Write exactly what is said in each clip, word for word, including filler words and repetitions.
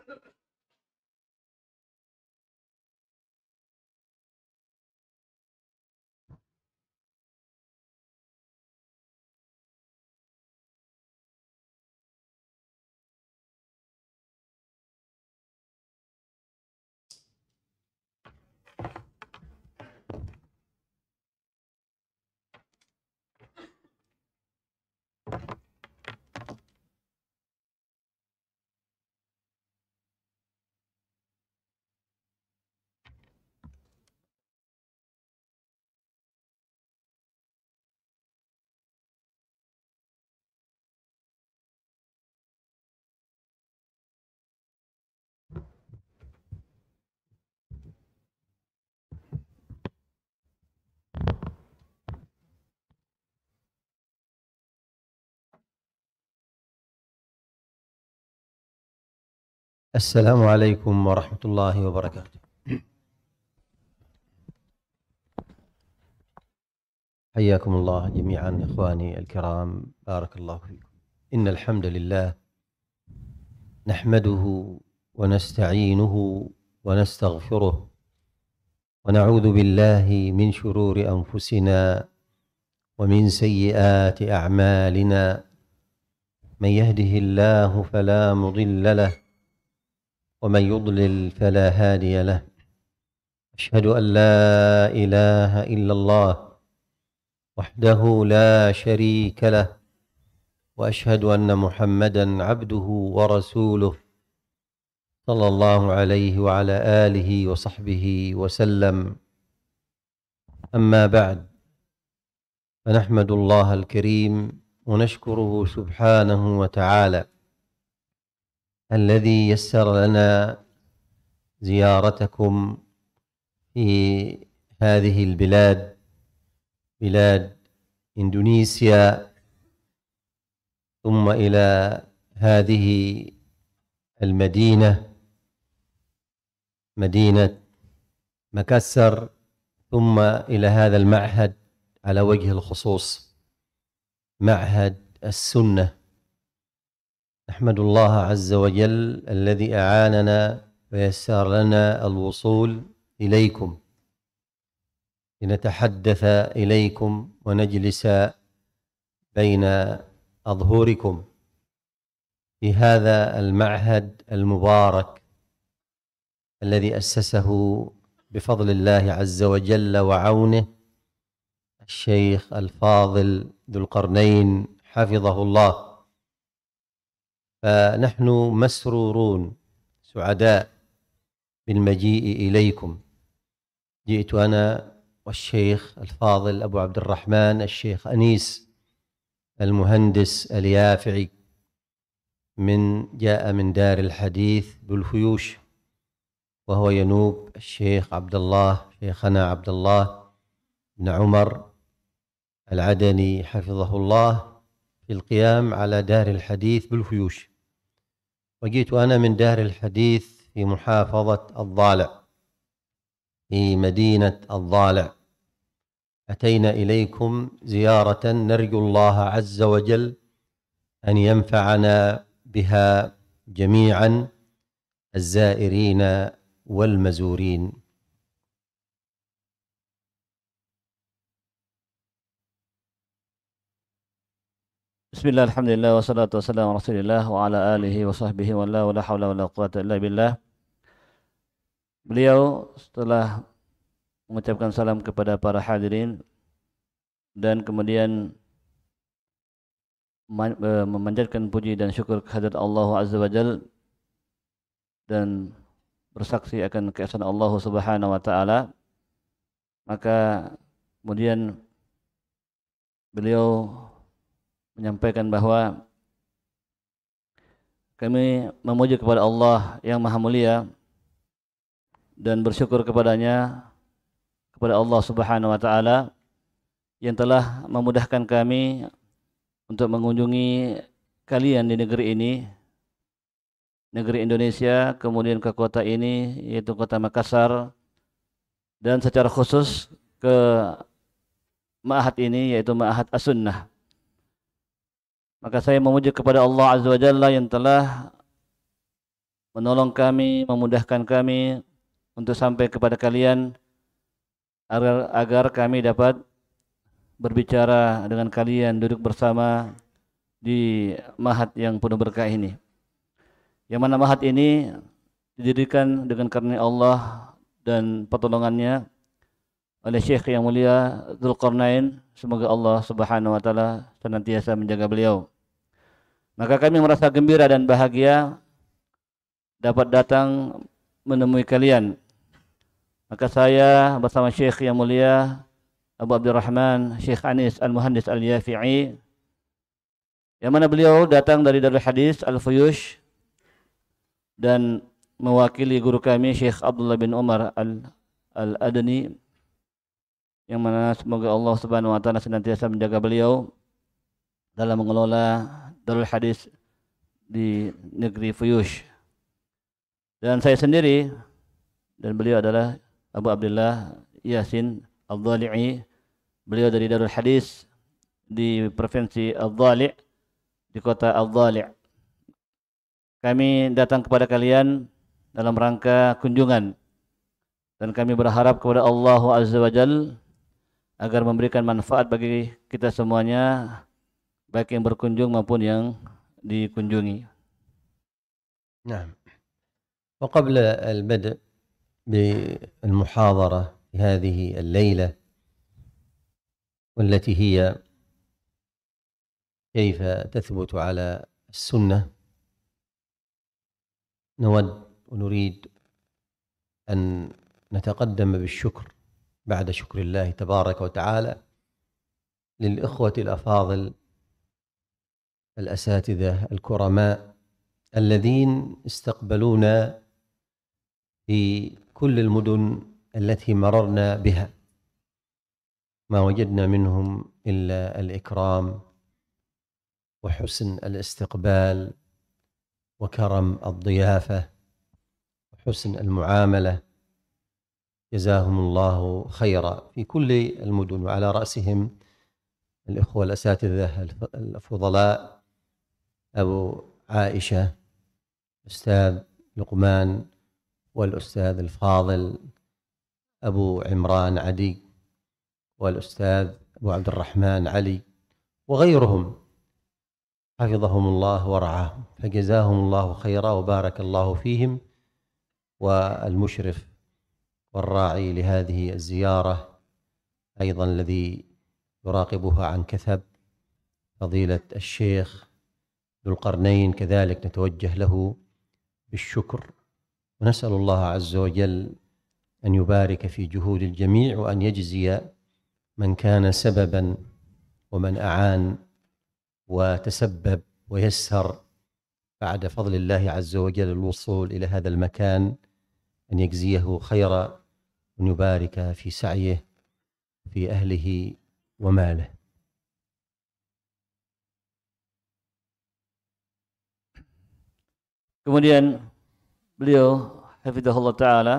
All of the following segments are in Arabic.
السلام عليكم ورحمة الله وبركاته. حياكم الله جميعا إخواني الكرام، بارك الله فيكم. إن الحمد لله نحمده ونستعينه ونستغفره ونعوذ بالله من شرور أنفسنا ومن سيئات أعمالنا. من يهده الله فلا مضل له ومن يضلل فلا هادي له. أشهد أن لا إله إلا الله وحده لا شريك له، وأشهد أن محمدًا عبده ورسوله صلى الله عليه وعلى آله وصحبه وسلم. أما بعد، فنحمد الله الكريم ونشكره سبحانه وتعالى الذي يسر لنا زيارتكم في هذه البلاد، بلاد إندونيسيا، ثم إلى هذه المدينة، مدينة مكسر، ثم إلى هذا المعهد على وجه الخصوص، معهد السنة. نحمد الله عز وجل الذي أعاننا ويسر لنا الوصول إليكم لنتحدث إليكم ونجلس بين أظهركم في هذا المعهد المبارك الذي أسسه بفضل الله عز وجل وعونه الشيخ الفاضل ذو القرنين حفظه الله. فنحن مسرورون سعداء بالمجيء إليكم. جئت أنا والشيخ الفاضل أبو عبد الرحمن الشيخ أنيس المهندس اليافعي، من جاء من دار الحديث بالفيوش، وهو ينوب الشيخ عبد الله شيخنا عبد الله بن عمر العدني حفظه الله في القيام على دار الحديث بالفيوش. وجئت أنا من دار الحديث في محافظة الضالع في مدينة الضالع. أتينا إليكم زيارة نرجو الله عز وجل أن ينفعنا بها جميعا، الزائرين والمزورين. Bismillah, alhamdulillah, wassalatu wassalamu ala rasulillah wa ala alihi wa sahbihi wa la wala hawla wa la quwata illa billah. Beliau setelah mengucapkan salam kepada para hadirin dan kemudian memanjatkan puji dan syukur kehadirat Allah Azza wa Jal dan bersaksi akan keesaan Allah Subhanahu wa taala, maka kemudian beliau menyampaikan bahwa kami memuji kepada Allah yang Maha Mulia dan bersyukur kepadanya, kepada Allah Subhanahu wa taala yang telah memudahkan kami untuk mengunjungi kalian di negeri ini, negeri Indonesia, kemudian ke kota ini yaitu kota Makassar, dan secara khusus ke ma'had ini yaitu ma'had as-sunnah. Maka saya memuji kepada Allah Azza wa Jalla yang telah menolong kami, memudahkan kami untuk sampai kepada kalian agar, agar kami dapat berbicara dengan kalian, duduk bersama di mahat yang penuh berkah ini. Yang mana mahat ini didirikan dengan karunia Allah dan pertolongannya oleh Syekh yang mulia Dzulqarnain. Semoga Allah Subhanahu wa taala senantiasa menjaga beliau. Maka kami merasa gembira dan bahagia dapat datang menemui kalian. Maka saya bersama Syekh yang mulia Abu Abdurrahman Syekh Anis Al-Muhandis Al-Yafi'i, yang mana beliau datang dari Darul Hadis Al-Fuyush dan mewakili guru kami Syekh Abdullah bin Umar Al-Adani, yang mana semoga Allah Subhanahu wa taala senantiasa menjaga beliau dalam mengelola Darul Hadis di negeri Fuyush. Dan saya sendiri dan beliau adalah Abu Abdullah Yasin Al-Dhali'i. Beliau dari Darul Hadis di provinsi Al-Dhali' di kota Al-Dhali'. Kami datang kepada kalian dalam rangka kunjungan dan kami berharap kepada Allah Azza wa Jalla agar memberikan manfaat bagi kita semuanya, baik yang berkunjung maupun yang dikunjungi. Nah, وقبل البدء بالمحاضرة في هذه الليلة والتي هي كيف تثبت على السنة، نود ونريد أن نتقدم بالشكر بعد شكر الله تبارك وتعالى للإخوة الأفاضل الأساتذة الكرماء الذين استقبلونا في كل المدن التي مررنا بها. ما وجدنا منهم إلا الإكرام وحسن الاستقبال وكرم الضيافة وحسن المعاملة. جزاهم الله خيرا في كل المدن، وعلى رأسهم الإخوة الأساتذة الفضلاء أبو عائشة أستاذ لقمان والأستاذ الفاضل أبو عمران عدي والأستاذ أبو عبد الرحمن علي وغيرهم، حفظهم الله ورعاهم، فجزاهم الله خيرا وبارك الله فيهم. والمشرف والراعي لهذه الزيارة أيضا الذي يراقبها عن كثب فضيلة الشيخ ذو القرنين، كذلك نتوجه له بالشكر ونسأل الله عز وجل أن يبارك في جهود الجميع وأن يجزي من كان سببا ومن أعان وتسبب ويسر بعد فضل الله عز وجل الوصول إلى هذا المكان، أن يجزيه خيرا وأن يبارك في سعيه في أهله وماله. Kemudian beliau hafizahullah ta'ala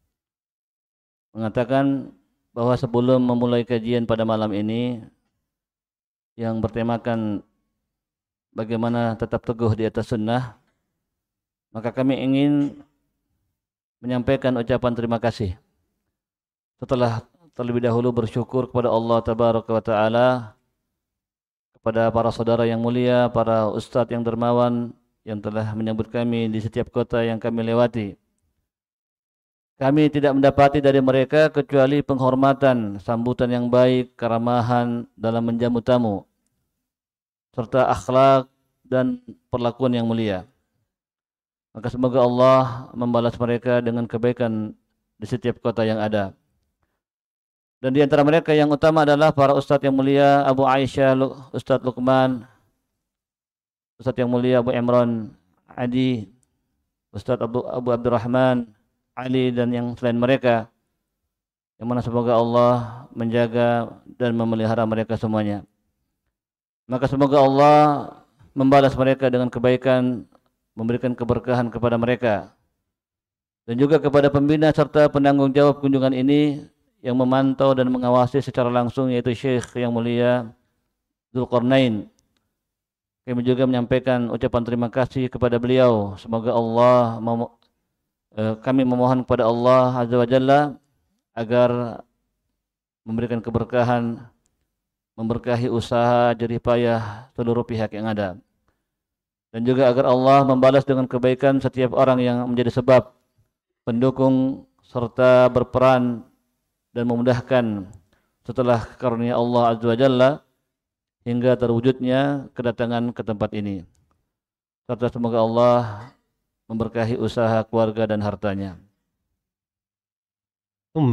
mengatakan bahwa sebelum memulai kajian pada malam ini yang bertemakan bagaimana tetap teguh di atas sunnah, maka kami ingin menyampaikan ucapan terima kasih setelah terlebih dahulu bersyukur kepada Allah Tabaraka wa Ta'ala, kepada para saudara yang mulia, para ustadz yang dermawan yang telah menyambut kami di setiap kota yang kami lewati. Kami tidak mendapati dari mereka kecuali penghormatan, sambutan yang baik, keramahan dalam menjamu tamu, serta akhlak dan perlakuan yang mulia. Maka semoga Allah membalas mereka dengan kebaikan di setiap kota yang ada. Dan di antara mereka yang utama adalah para ustadz yang mulia, Abu Aisyah, Ustadz Luqman, Ustadz yang mulia Abu Imran Adi, Ustadz Abu, Abu Abdurrahman Ali, dan yang selain mereka, yang mana semoga Allah menjaga dan memelihara mereka semuanya. Maka semoga Allah membalas mereka dengan kebaikan, memberikan keberkahan kepada mereka, dan juga kepada pembina serta penanggung jawab kunjungan ini yang memantau dan mengawasi secara langsung, yaitu Syekh yang mulia Dzulqarnain. kami juga menyampaikan ucapan terima kasih kepada beliau. Semoga Allah mem- eh, kami memohon kepada Allah Azza wa Jalla agar memberikan keberkahan, memberkahi usaha jerih payah seluruh pihak yang ada. Dan juga agar Allah membalas dengan kebaikan setiap orang yang menjadi sebab, pendukung, serta berperan dan memudahkan setelah karunia Allah Azza wa Jalla hingga terwujudnya kedatangan ke tempat ini. Serta semoga Allah memberkahi usaha keluarga dan hartanya. ثم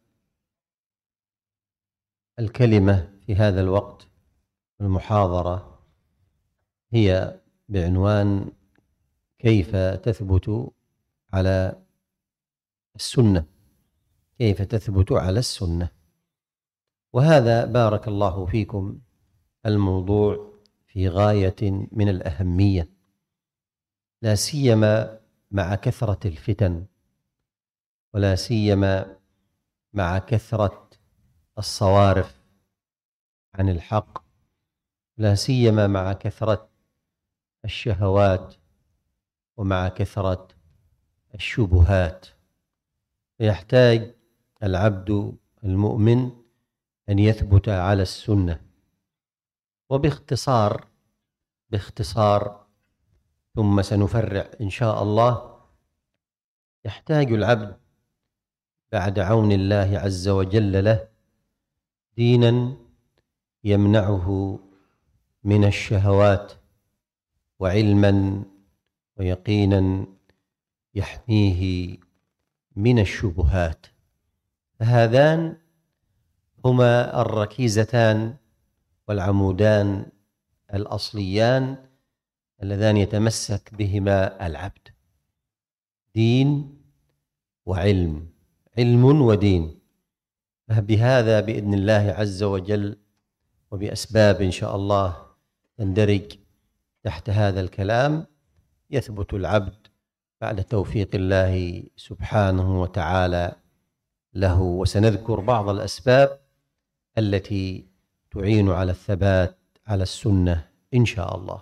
الكلمة في هذا الوقت المحاضرة هي بعنوان كيف تثبت على السنة، كيف تثبت على السنة. وهذا بارك الله فيكم الموضوع في غاية من الأهمية، لا سيما مع كثرة الفتن، ولا سيما مع كثرة الصوارف عن الحق، لا سيما مع كثرة الشهوات ومع كثرة الشبهات. يحتاج العبد المؤمن أن يثبت على السنة. وباختصار باختصار ثم سنفرع إن شاء الله، يحتاج العبد بعد عون الله عز وجل له دينا يمنعه من الشهوات، وعلما ويقينا يحميه من الشبهات. فهذان هما الركيزتان والعمودان الأصليان اللذان يتمسك بهما العبد، دين وعلم، علم ودين. بهذا بإذن الله عز وجل وبأسباب إن شاء الله تندرج تحت هذا الكلام يثبت العبد بعد توفيق الله سبحانه وتعالى له. وسنذكر بعض الأسباب التي تعين على الثبات على السنة إن شاء الله.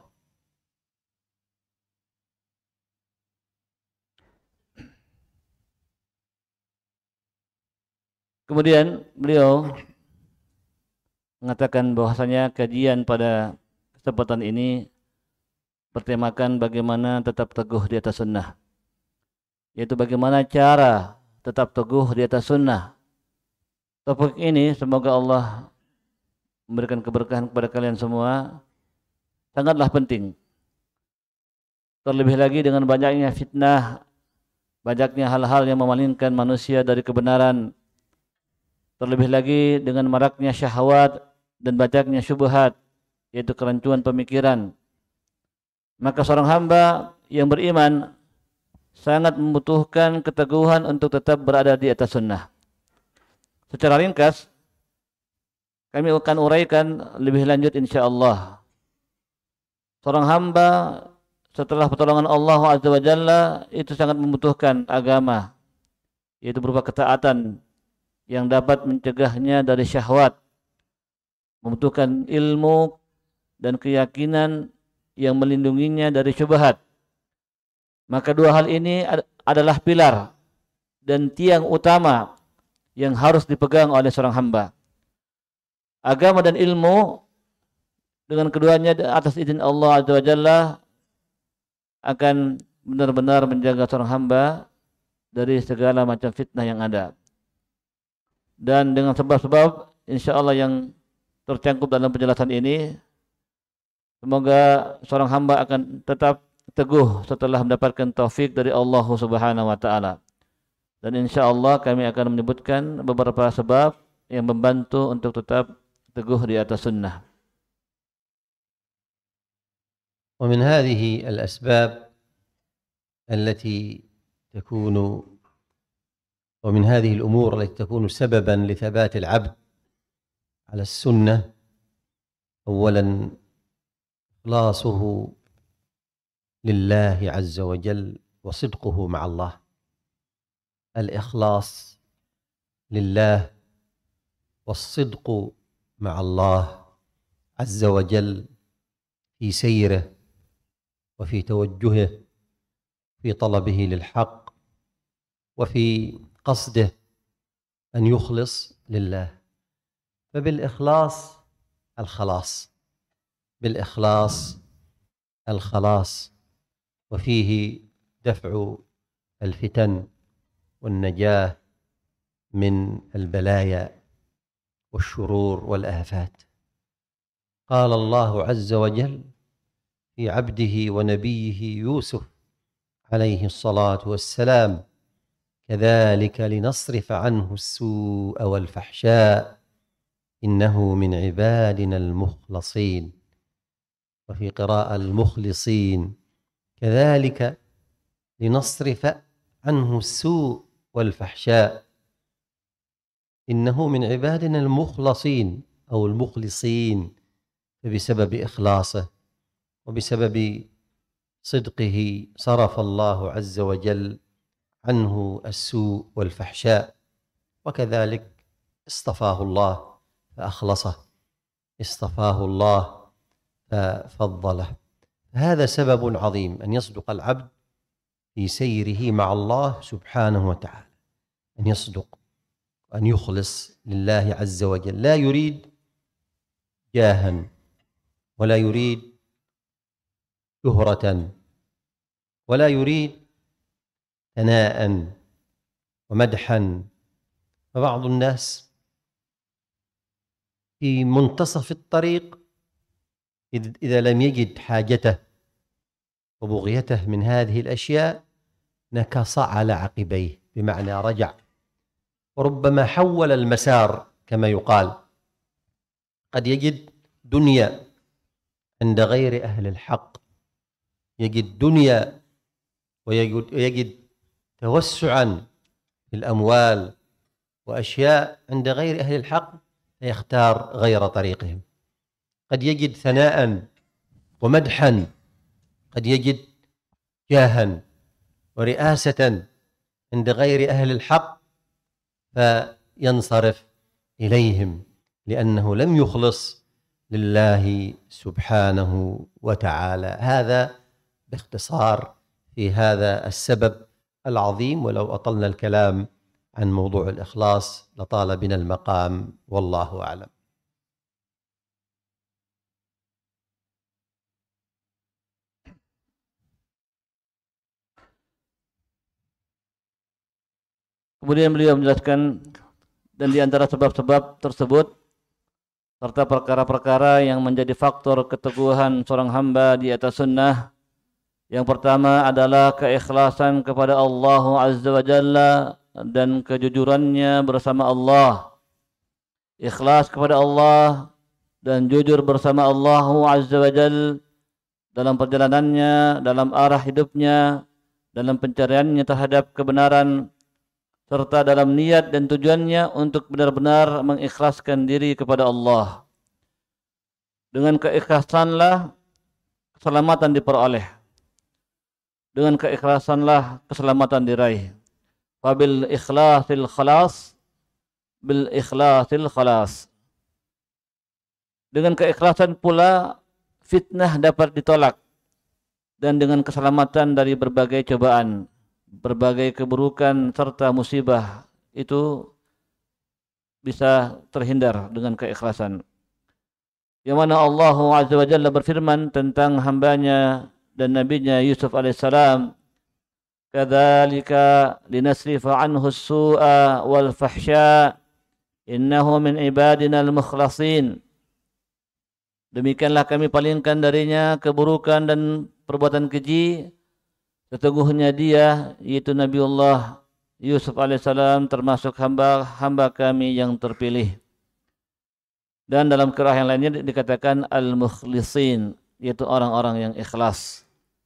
Kemudian beliau mengatakan bahwasanya kajian pada kesempatan ini bertemakan bagaimana tetap teguh di atas sunnah, yaitu bagaimana cara tetap teguh di atas sunnah. Topik ini semoga Allah memberikan keberkahan kepada kalian semua, sangatlah penting. Terlebih lagi dengan banyaknya fitnah, banyaknya hal-hal yang memalingkan manusia dari kebenaran, terlebih lagi dengan maraknya syahwat dan banyaknya syubhat, yaitu kerancuan pemikiran. Maka seorang hamba yang beriman sangat membutuhkan keteguhan untuk tetap berada di atas sunnah. Secara ringkas, kami akan uraikan lebih lanjut insyaAllah. Seorang hamba setelah pertolongan Allah Azza wa Jalla itu sangat membutuhkan agama, yaitu berupa ketaatan yang dapat mencegahnya dari syahwat, membutuhkan ilmu dan keyakinan yang melindunginya dari syubhat. Maka dua hal ini adalah pilar dan tiang utama yang harus dipegang oleh seorang hamba. Agama dan ilmu dengan keduanya atas izin Allah Azza wa Jalla akan benar-benar menjaga seorang hamba dari segala macam fitnah yang ada. Dan dengan sebab-sebab insyaAllah yang tercangkup dalam penjelasan ini, semoga seorang hamba akan tetap teguh setelah mendapatkan taufik dari Allah Subhanahu wa Ta'ala. Dan insyaAllah kami akan menyebutkan beberapa sebab yang membantu untuk tetap teguh di atas sunnah. ومن هذه الأسباب التي تكون ومن هذه الأمور التي تكون سببا لثبات العبد على السنة، أولا إخلاصه لله عز وجل وصدقه مع الله. الإخلاص لله والصدق مع الله عز وجل في سيره وفي توجهه في طلبه للحق وفي قصده أن يخلص لله. فبالإخلاص الخلاص، بالإخلاص الخلاص، وفيه دفع الفتن والنجاة من البلايا والشرور والآفات. قال الله عز وجل في عبده ونبيه يوسف عليه الصلاة والسلام: كذلك لنصرف عنه السوء والفحشاء إنه من عبادنا المخلصين. وفي قراءة المخلصين: كذلك لنصرف عنه السوء والفحشاء إنه من عبادنا المخلصين أو المخلصين. فبسبب إخلاصه وبسبب صدقه صرف الله عز وجل عنه السوء والفحشاء، وكذلك اصطفاه الله فأخلصه، اصطفاه الله ففضله. هذا سبب عظيم أن يصدق العبد في سيره مع الله سبحانه وتعالى، أن يصدق وأن يخلص لله عز وجل، لا يريد جاها ولا يريد شهرة ولا يريد ثناء ومدحا. فبعض الناس في منتصف الطريق إذا لم يجد حاجته وبغيته من هذه الأشياء نكص على عقبيه، بمعنى رجع، وربما حول المسار كما يقال. قد يجد دنيا عند غير أهل الحق، يجد دنيا ويجد توسعا في الأموال وأشياء عند غير أهل الحق، فيختار غير طريقهم. قد يجد ثناء ومدحا، قد يجد جاها ورئاسة عند غير أهل الحق فينصرف إليهم، لأنه لم يخلص لله سبحانه وتعالى. هذا باختصار في هذا السبب العظيم، ولو أطلنا الكلام عن موضوع الإخلاص لطال بنا المقام، والله أعلم. Kemudian beliau menjelaskan, dan di antara sebab-sebab tersebut serta perkara-perkara yang menjadi faktor keteguhan seorang hamba di atas sunnah, yang pertama adalah keikhlasan kepada Allah Azza wa Jalla dan kejujurannya bersama Allah. Ikhlas kepada Allah dan jujur bersama Allah Azza wa Jalla dalam perjalanannya, dalam arah hidupnya, dalam pencariannya terhadap kebenaran, serta dalam niat dan tujuannya untuk benar-benar mengikhlaskan diri kepada Allah. Dengan keikhlasanlah keselamatan diperoleh. Dengan keikhlasanlah keselamatan diraih. Fabil ikhlasil khalas, bil ikhlasil khalas. Dengan keikhlasan pula fitnah dapat ditolak, dan dengan keselamatan dari berbagai cobaan, berbagai keburukan serta musibah itu bisa terhindar dengan keikhlasan. Yang mana Allah Azza wa Jalla berfirman tentang hambanya dan nabinya Yusuf alaihissalam, kadzalika linasrifa anhu as-su'a wal fahsya innahu min ibadina al-mukhlasin. Demikianlah kami palingkan darinya keburukan dan perbuatan keji. Sesungguhnya dia, yaitu Nabiullah Yusuf alaihissalam, termasuk hamba-hamba kami yang terpilih. Dan dalam qiraah yang lainnya dikatakan al-mukhlisin, yaitu orang-orang yang ikhlas.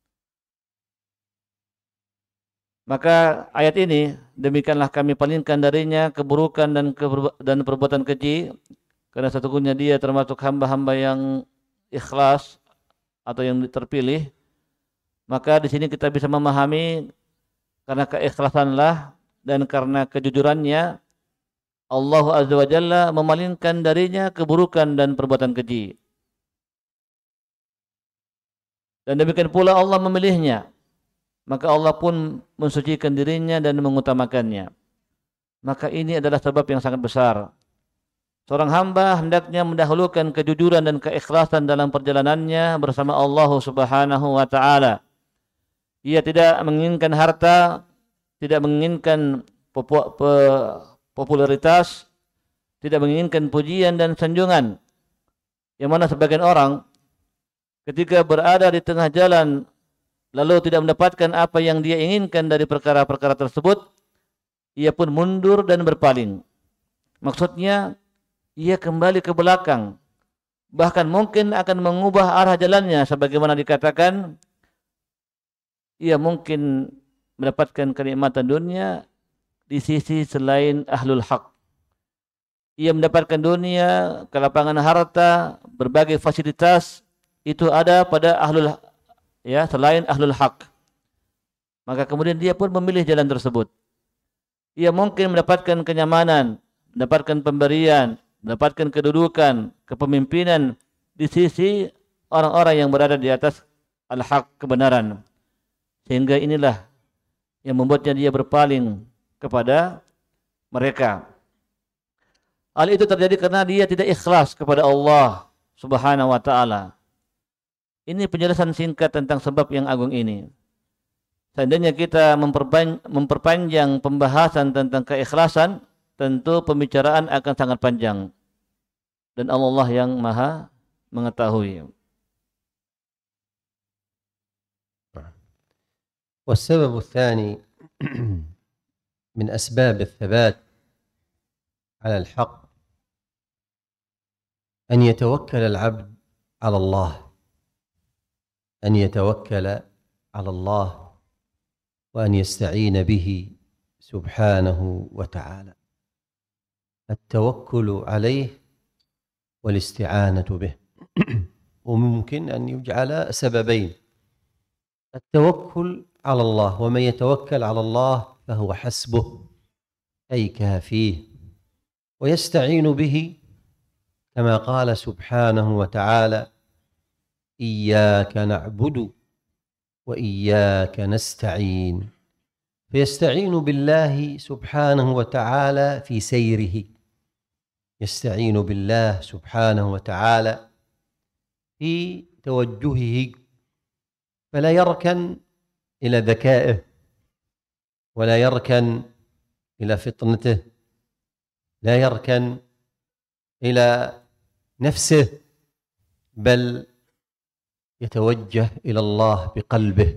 Maka ayat ini, demikianlah kami palingkan darinya keburukan dan dan perbuatan keji, karena sesungguhnya dia termasuk hamba-hamba yang ikhlas atau yang terpilih. Maka di sini kita bisa memahami, karena keikhlasanlah dan karena kejujurannya, Allah Azza wa Jalla memalingkan darinya keburukan dan perbuatan keji. Dan demikian pula Allah memilihnya, maka Allah pun mensucikan dirinya dan mengutamakannya. Maka ini adalah sebab yang sangat besar. Seorang hamba hendaknya mendahulukan kejujuran dan keikhlasan dalam perjalanannya bersama Allah Subhanahu wa taala. Ia tidak menginginkan harta, tidak menginginkan popularitas, tidak menginginkan pujian dan sanjungan. Yang mana sebagian orang ketika berada di tengah jalan lalu tidak mendapatkan apa yang dia inginkan dari perkara-perkara tersebut, ia pun mundur dan berpaling. Maksudnya, ia kembali ke belakang. Bahkan mungkin akan mengubah arah jalannya sebagaimana dikatakan, ia mungkin mendapatkan kenikmatan dunia di sisi selain ahlul haq. Ia mendapatkan dunia, kelapangan harta, berbagai fasilitas itu ada pada ahlul ya selain ahlul haq. Maka kemudian dia pun memilih jalan tersebut. Ia mungkin mendapatkan kenyamanan, mendapatkan pemberian, mendapatkan kedudukan, kepemimpinan di sisi orang-orang yang berada di atas al-haq, kebenaran. Sehingga inilah yang membuatnya dia berpaling kepada mereka. Hal itu terjadi karena dia tidak ikhlas kepada Allah Subhanahu wa taala. Ini penjelasan singkat tentang sebab yang agung ini. Seandainya kita memperpanjang pembahasan tentang keikhlasan, tentu pembicaraan akan sangat panjang. Dan Allah yang Maha mengetahui. والسبب الثاني من أسباب الثبات على الحق أن يتوكل العبد على الله أن يتوكل على الله وأن يستعين به سبحانه وتعالى. التوكل عليه والاستعانة به. وممكن أن يجعل سببين: التوكل على الله، ومن يتوكل على الله فهو حسبه أي كافيه، ويستعين به كما قال سبحانه وتعالى: إياك نعبد وإياك نستعين. فيستعين بالله سبحانه وتعالى في سيره، يستعين بالله سبحانه وتعالى في توجهه، فلا يركن إلى ذكائه ولا يركن إلى فطنته، لا يركن إلى نفسه، بل يتوجه إلى الله بقلبه.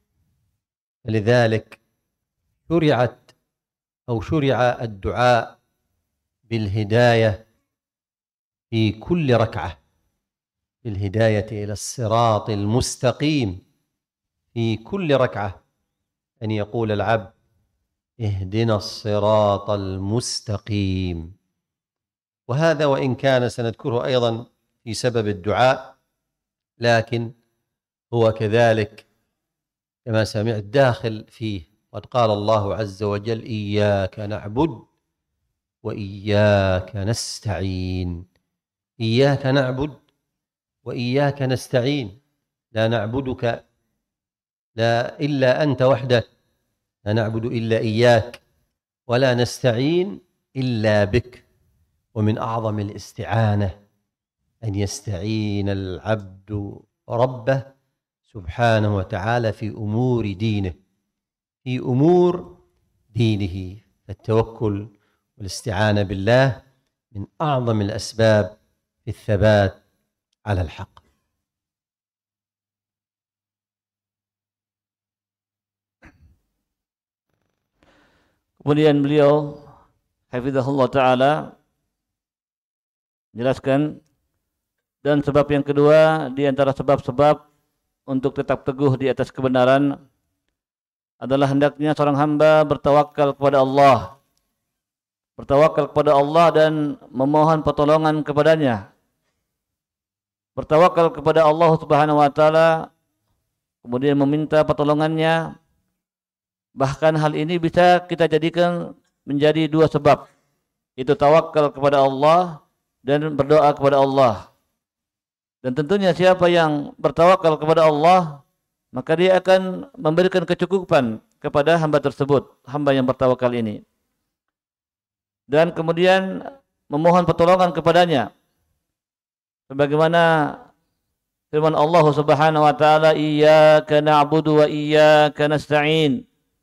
لذلك شرعت أو شرع الدعاء بالهداية في كل ركعة، بالهداية إلى الصراط المستقيم في كل ركعة، أن يقول العبد: اهدنا الصراط المستقيم. وهذا وإن كان سنذكره أيضا في سبب الدعاء، لكن هو كذلك كما سمعت داخل فيه. قد قال الله عز وجل: إياك نعبد وإياك نستعين. إياك نعبد وإياك نستعين، لا نعبدك لا إلا أنت وحدك، لا نعبد إلا إياك، ولا نستعين إلا بك. ومن أعظم الاستعانة أن يستعين العبد ربه سبحانه وتعالى في أمور دينه، في أمور دينه. فالتوكل والاستعانة بالله من أعظم الأسباب في الثبات على الحق. Kemudian beliau hafizahullah ta'ala jelaskan, dan sebab yang kedua di antara sebab-sebab untuk tetap teguh di atas kebenaran adalah hendaknya seorang hamba bertawakal kepada Allah, bertawakal kepada Allah dan memohon pertolongan kepadanya. Bertawakal kepada Allah Subhanahu wa taala, kemudian meminta pertolongannya. Bahkan hal ini bisa kita jadikan menjadi dua sebab, itu tawakal kepada Allah dan berdoa kepada Allah. Dan tentunya siapa yang bertawakal kepada Allah, maka dia akan memberikan kecukupan kepada hamba tersebut, hamba yang bertawakal ini. Dan kemudian memohon pertolongan kepadanya. Sebagaimana firman Allah Subhanahu wa taala, "Iyyaka na'budu wa iyyaka nasta'in."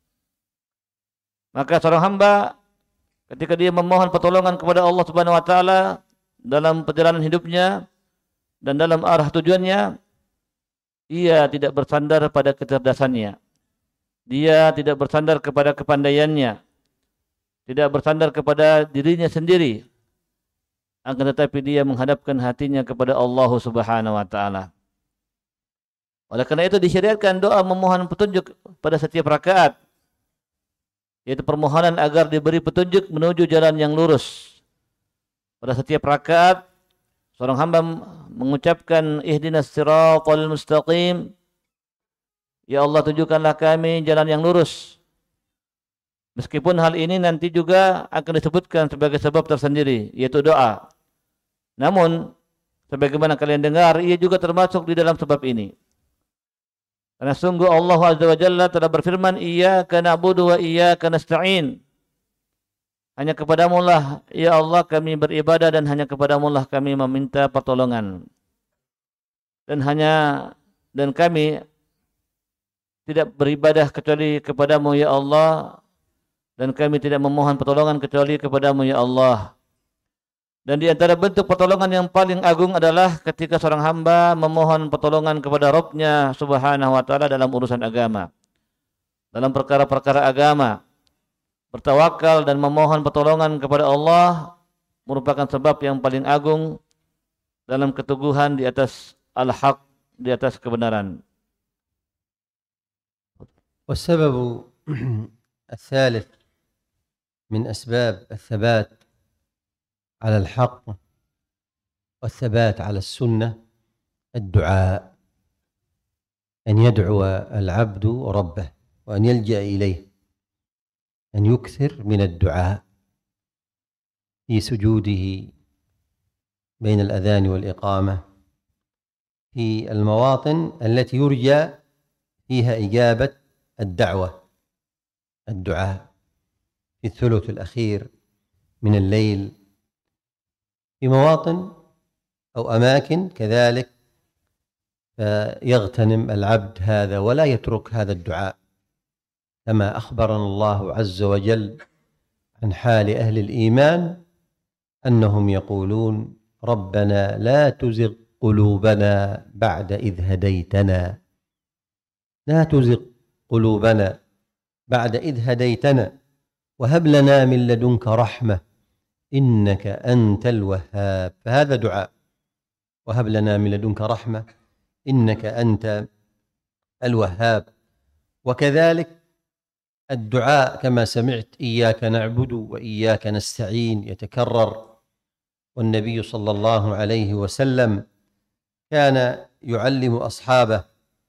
Maka seorang hamba ketika dia memohon pertolongan kepada Allah Subhanahu wa taala dalam perjalanan hidupnya dan dalam arah tujuannya, ia tidak bersandar pada kecerdasannya. Dia tidak bersandar kepada kepandaiannya. Tidak bersandar kepada dirinya sendiri. Akan tetapi dia menghadapkan hatinya kepada Allah Subhanahu wa taala. Oleh karena itu disyariatkan doa memohon petunjuk pada setiap rakaat, yaitu permohonan agar diberi petunjuk menuju jalan yang lurus. Pada setiap rakaat seorang hamba mengucapkan ihdinas siratal mustaqim, ya Allah tunjukkanlah kami jalan yang lurus. Meskipun hal ini nanti juga akan disebutkan sebagai sebab tersendiri, yaitu doa. Namun, sebagaimana kalian dengar, ia juga termasuk di dalam sebab ini. Karena sungguh Allah Azza wa Jalla telah berfirman, Iyyaka na'budu wa iyyaka nasta'in. Hanya kepadamu lah, ya Allah, kami beribadah dan hanya kepadamu lah kami meminta pertolongan. Dan hanya dan kami tidak beribadah kecuali kepadamu, ya Allah, dan kami tidak memohon pertolongan kecuali kepadamu, ya Allah. Dan di antara bentuk pertolongan yang paling agung adalah ketika seorang hamba memohon pertolongan kepada Rabb-Nya Subhanahu wa taala dalam urusan agama. Dalam perkara-perkara agama, bertawakal dan memohon pertolongan kepada Allah merupakan sebab yang paling agung dalam keteguhan di atas al-haq, di atas kebenaran. والسبب الثالث من أسباب الثبات على الحق والثبات على السنة الدعاء، أن يدعو العبد ربه وأن يلجأ إليه، أن يكثر من الدعاء في سجوده بين الأذان والإقامة، في المواطن التي يرجى فيها إجابة الدعوة، الدعاء في الثلث الأخير من الليل، في مواطن أو أماكن كذلك فيغتنم العبد هذا ولا يترك هذا الدعاء، كما أخبرنا الله عز وجل عن حال أهل الإيمان أنهم يقولون ربنا لا تزغ قلوبنا بعد إذ هديتنا، لا تزغ قلوبنا بعد إذ هديتنا وهب لنا من لدنك رحمة إنك أنت الوهاب. فهذا دعاء، وهب لنا من لدنك رحمة إنك أنت الوهاب. وكذلك الدعاء كما سمعت إياك نعبد وإياك نستعين يتكرر، والنبي صلى الله عليه وسلم كان يعلم أصحابه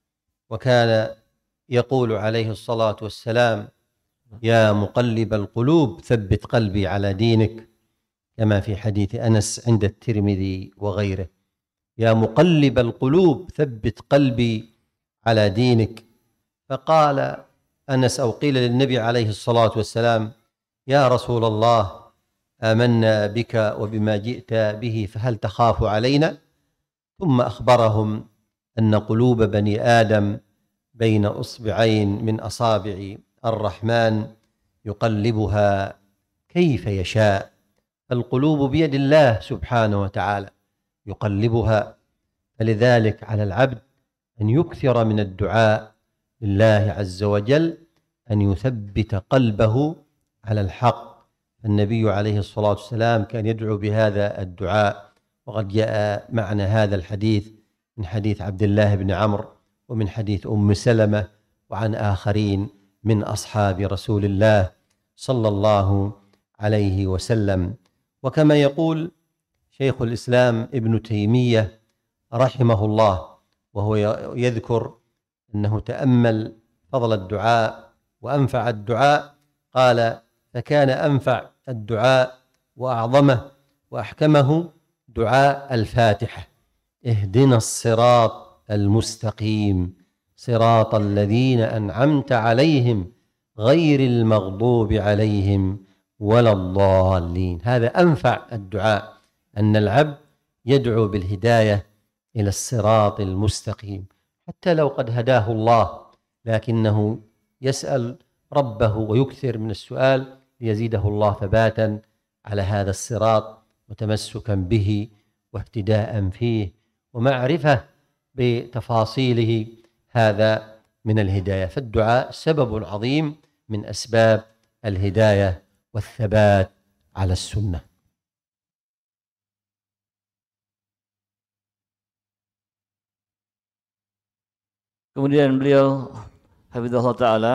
وكان يقول عليه الصلاة والسلام يا مقلب القلوب ثبت قلبي على دينك، كما في حديث أنس عند الترمذي وغيره، يا مقلب القلوب ثبت قلبي على دينك. فقال أنس أو قيل للنبي عليه الصلاة والسلام يا رسول الله آمنا بك وبما جئت به فهل تخاف علينا؟ ثم أخبرهم أن قلوب بني آدم بين أصبعين من أصابع الرحمن يقلبها كيف يشاء، القلوب بيد الله سبحانه وتعالى يقلبها. فلذلك على العبد أن يكثر من الدعاء لله عز وجل أن يثبت قلبه على الحق. النبي عليه الصلاة والسلام كان يدعو بهذا الدعاء، وقد جاء معنى هذا الحديث من حديث عبد الله بن عمرو ومن حديث أم سلمة وعن آخرين من أصحاب رسول الله صلى الله عليه وسلم. وكما يقول شيخ الإسلام ابن تيمية رحمه الله وهو يذكر أنه تأمل فضل الدعاء وأنفع الدعاء، قال فكان أنفع الدعاء وأعظمه وأحكمه دعاء الفاتحة، اهدنا الصراط المستقيم صراط الذين أنعمت عليهم غير المغضوب عليهم ولا الضالين. هذا أنفع الدعاء، أن العبد يدعو بالهداية إلى الصراط المستقيم، حتى لو قد هداه الله لكنه يسأل ربه ويكثر من السؤال ليزيده الله ثباتا على هذا الصراط وتمسكا به واهتداء فيه ومعرفة بتفاصيله، هذا من الهداية. فالدعاء سبب عظيم من أسباب الهداية والثبات على السنة. Kemudian beliau hafizahullah ta'ala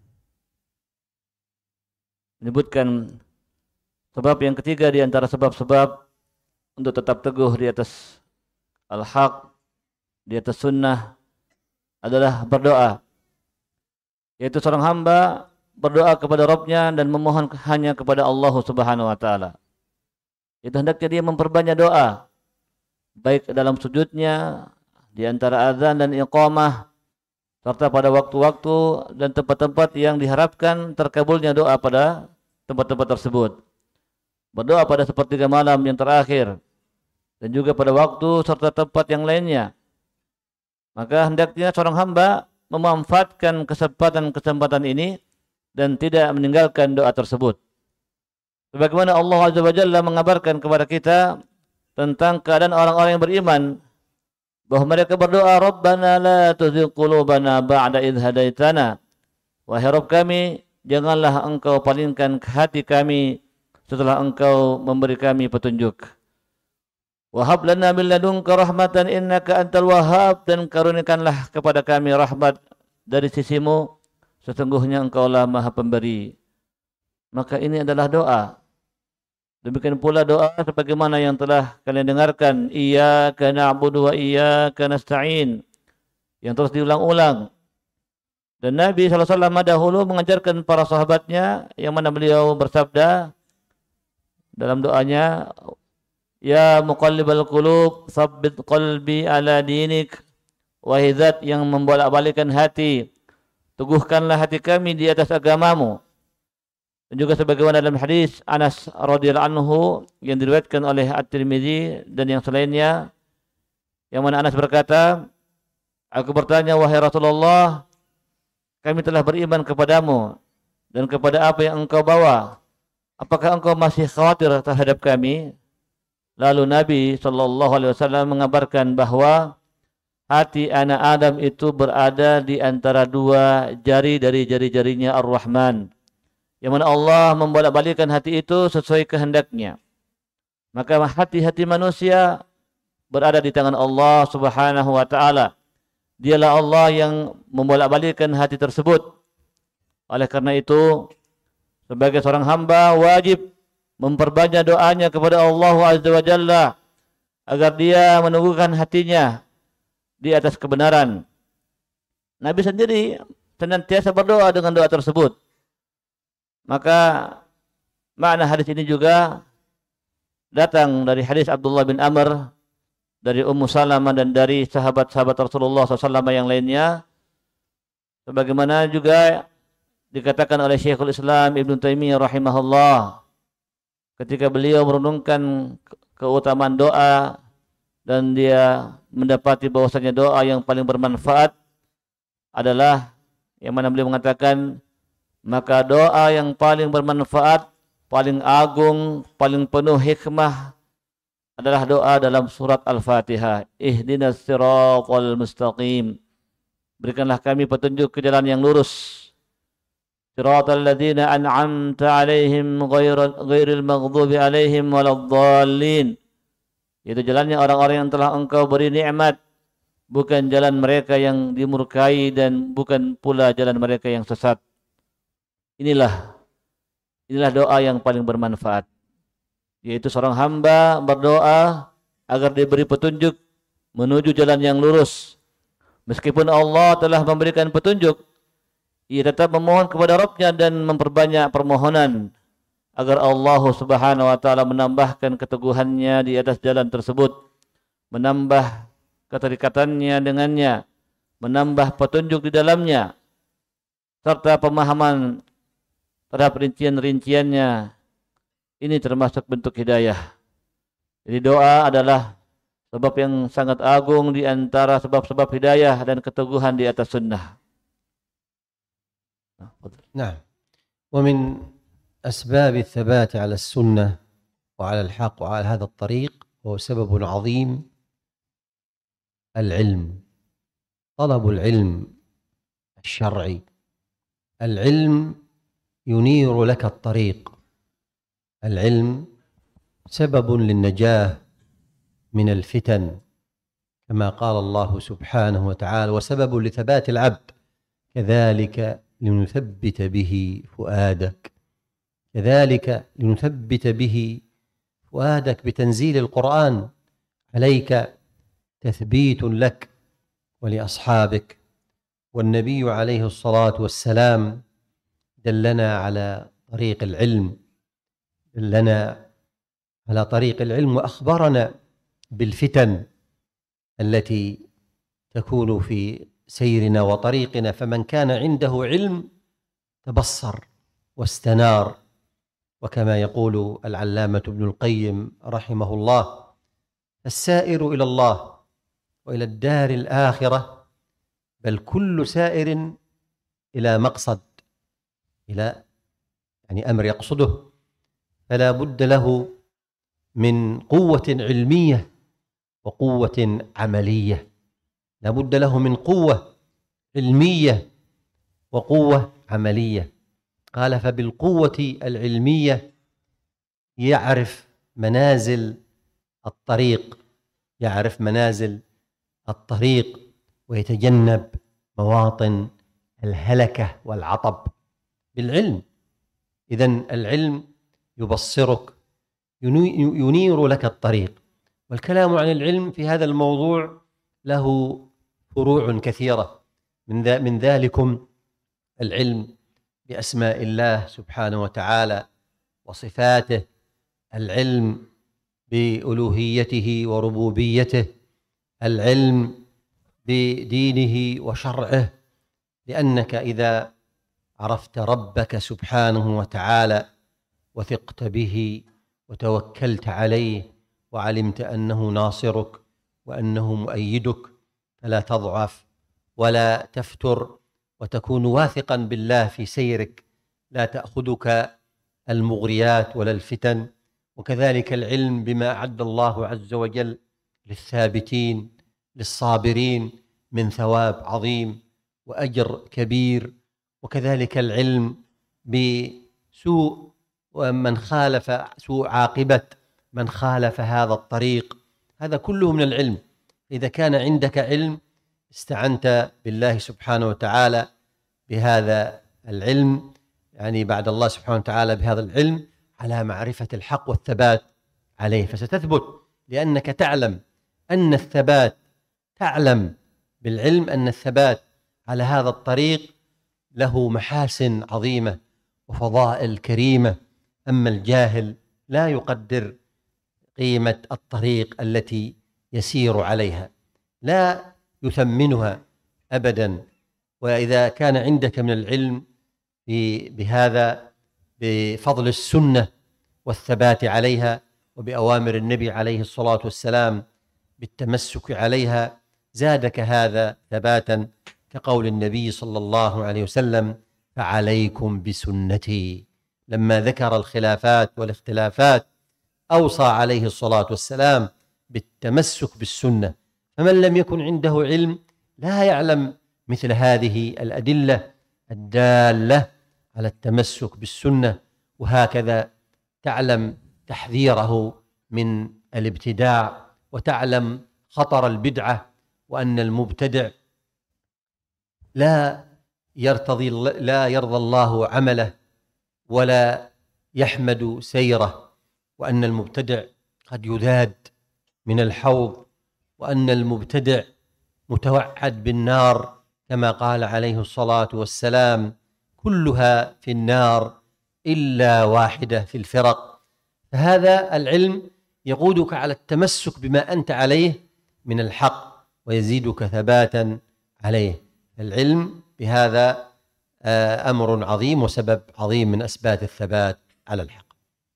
menyebutkan sebab yang ketiga di antara sebab-sebab untuk tetap teguh di atas al-haq, di atas sunnah adalah berdoa. Yaitu seorang hamba berdoa kepada Rabbnya dan memohon hanya kepada Allah Subhanahu wa taala. Itu hendaknya dia memperbanyak doa, baik dalam sujudnya, di antara azan dan iqamah, serta pada waktu-waktu dan tempat-tempat yang diharapkan terkabulnya doa pada tempat-tempat tersebut. Berdoa pada sepertiga malam yang terakhir dan juga pada waktu serta tempat yang lainnya. Maka hendaknya seorang hamba memanfaatkan kesempatan-kesempatan ini dan tidak meninggalkan doa tersebut. Sebagaimana Allah Azza wa Jalla mengabarkan kepada kita tentang keadaan orang-orang yang beriman, bahwa mereka berdoa, Rabbana la tuzigh qulubana ba'da idh hadaitana. Wahai Rabb kami, janganlah engkau palingkan hati kami setelah engkau memberi kami petunjuk. Wa hab lana min ladunka rahmatan innaka antal wahhab, dan karunikanlah kepada kami rahmat dari sisimu, sesungguhnya engkaulah Maha Pemberi. Maka ini adalah doa. Demikian pula doa sebagaimana yang telah kalian dengarkan, iyyaka na'budu wa iyyaka nasta'in, yang terus diulang-ulang. Dan Nabi sallallahu alaihi wasallam dahulu mengajarkan para sahabatnya, yang mana beliau bersabda dalam doanya, ya muqallibal qulub tsabbit qalbi ala dinik, wahai zat yang membolak-balikkan hati, teguhkanlah hati kami di atas agamamu. Dan juga sebagaimana dalam hadis Anas radhiyallahu anhu yang diriwayatkan oleh At-Tirmidzi dan yang selainnya, yang mana Anas berkata, aku bertanya, wahai Rasulullah, kami telah beriman kepadamu dan kepada apa yang engkau bawa, apakah engkau masih khawatir terhadap kami? Lalu Nabi sallallahu alaihi wasallam mengabarkan bahwa hati anak Adam itu berada di antara dua jari dari jari-jarinya Ar-Rahman, yang mana Allah membolak-balikkan hati itu sesuai kehendaknya. Maka hati-hati manusia berada di tangan Allah Subhanahu wa taala. Dialah Allah yang membolak-balikkan hati tersebut. Oleh karena itu, sebagai seorang hamba wajib memperbanyak doanya kepada Allah Azza wa Jalla agar dia menunggukan hatinya di atas kebenaran. Nabi sendiri senantiasa berdoa dengan doa tersebut. Maka makna hadis ini juga datang dari hadis Abdullah bin Amr, dari Ummu Salamah dan dari sahabat-sahabat Rasulullah shallallahu alaihi wasallam yang lainnya. Sebagaimana juga dikatakan oleh Syekhul Islam Ibn Taimiyah rahimahullah ketika beliau merenungkan keutamaan doa dan dia mendapati bahwasanya doa yang paling bermanfaat adalah yang mana beliau mengatakan, maka doa yang paling bermanfaat, paling agung, paling penuh hikmah adalah doa dalam surat Al-Fatihah. Ihdinas siratal mustaqim. Berikanlah kami petunjuk ke jalan yang lurus. Siratal ladzina an'amta alaihim ghairil maghdubi alaihim waladdallin. Itu jalannya orang-orang yang telah engkau beri nikmat, bukan jalan mereka yang dimurkai dan bukan pula jalan mereka yang sesat. Inilah inilah doa yang paling bermanfaat, yaitu seorang hamba berdoa agar diberi petunjuk menuju jalan yang lurus. Meskipun Allah telah memberikan petunjuk, ia tetap memohon kepada Rabbnya dan memperbanyak permohonan agar Allah Subhanahu wa taala menambahkan keteguhannya di atas jalan tersebut, menambah keterikatannya dengannya, menambah petunjuk di dalamnya, serta pemahaman terhadap rincian-rinciannya. Ini termasuk bentuk hidayah. Jadi doa adalah sebab yang sangat agung di antara sebab-sebab hidayah dan keteguhan di atas sunnah. نعم. ومن أسباب الثبات على السنة وعلى الحق وعلى هذا الطريق هو سبب عظيم العلم، طلب العلم الشرعي. العلم ينير لك الطريق، العلم سبب للنجاة من الفتن كما قال الله سبحانه وتعالى: وسبب لثبات العبد كذلك لنثبت به فؤادك. كذلك لنثبت به فؤادك بتنزيل القرآن عليك تثبيت لك ولأصحابك. والنبي عليه الصلاة والسلام دلنا على طريق العلم، دلنا على طريق العلم وأخبرنا بالفتن التي تكون في سيرنا وطريقنا. فمن كان عنده علم تبصر واستنار. وكما يقول العلامة ابن القيم رحمه الله: السائر إلى الله وإلى الدار الآخرة بل كل سائر إلى مقصد، إلى يعني أمر يقصده، فلا بد له من قوة علمية وقوة عملية. لا بد له من قوة علمية وقوة عملية. قال: فبالقوة العلمية يعرف منازل الطريق، يعرف منازل الطريق ويتجنب مواطن الهلكة والعطب بالعلم. إذن العلم يبصرك، ينير لك الطريق. والكلام عن العلم في هذا الموضوع له فروع كثيرة، من ذلكم العلم بأسماء الله سبحانه وتعالى وصفاته، العلم بألوهيته وربوبيته، العلم بدينه وشرعه. لأنك إذا عرفت ربك سبحانه وتعالى وثقت به وتوكلت عليه وعلمت أنه ناصرك وأنه مؤيدك فلا تضعف ولا تفتر، وتكون واثقا بالله في سيرك، لا تأخذك المغريات ولا الفتن. وكذلك العلم بما أعد الله عز وجل للثابتين للصابرين من ثواب عظيم وأجر كبير. وكذلك العلم بسوء ومن خالف سوء عاقبة من خالف هذا الطريق، هذا كله من العلم. إذا كان عندك علم استعنت بالله سبحانه وتعالى بهذا العلم، يعني بعد الله سبحانه وتعالى بهذا العلم على معرفة الحق والثبات عليه، فستثبت لأنك تعلم أن الثبات، تعلم بالعلم أن الثبات على هذا الطريق له محاسن عظيمة وفضائل كريمة. أما الجاهل لا يقدر قيمة الطريق التي يسير عليها، لا يثمنها أبدا. وإذا كان عندك من العلم بهذا بفضل السنة والثبات عليها وبأوامر النبي عليه الصلاة والسلام بالتمسك عليها، زادك هذا ثباتا، كقول النبي صلى الله عليه وسلم: فعليكم بسنتي. لما ذكر الخلافات والاختلافات أوصى عليه الصلاة والسلام بالتمسك بالسنة. فمن لم يكن عنده علم لا يعلم مثل هذه الأدلة الدالة على التمسك بالسنة، وهكذا تعلم تحذيره من الابتداع، وتعلم خطر البدعة، وأن المبتدع لا يرتضي لا يرضى الله عمله ولا يحمد سيره، وأن المبتدع قد يذاد من الحوض، وأن المبتدع متوعد بالنار كما قال عليه الصلاة والسلام: كلها في النار إلا واحدة في الفرق. فهذا العلم يقودك على التمسك بما أنت عليه من الحق، ويزيدك ثباتا عليه. العلم بهذا أمر عظيم وسبب عظيم من أسباب الثبات على الحق.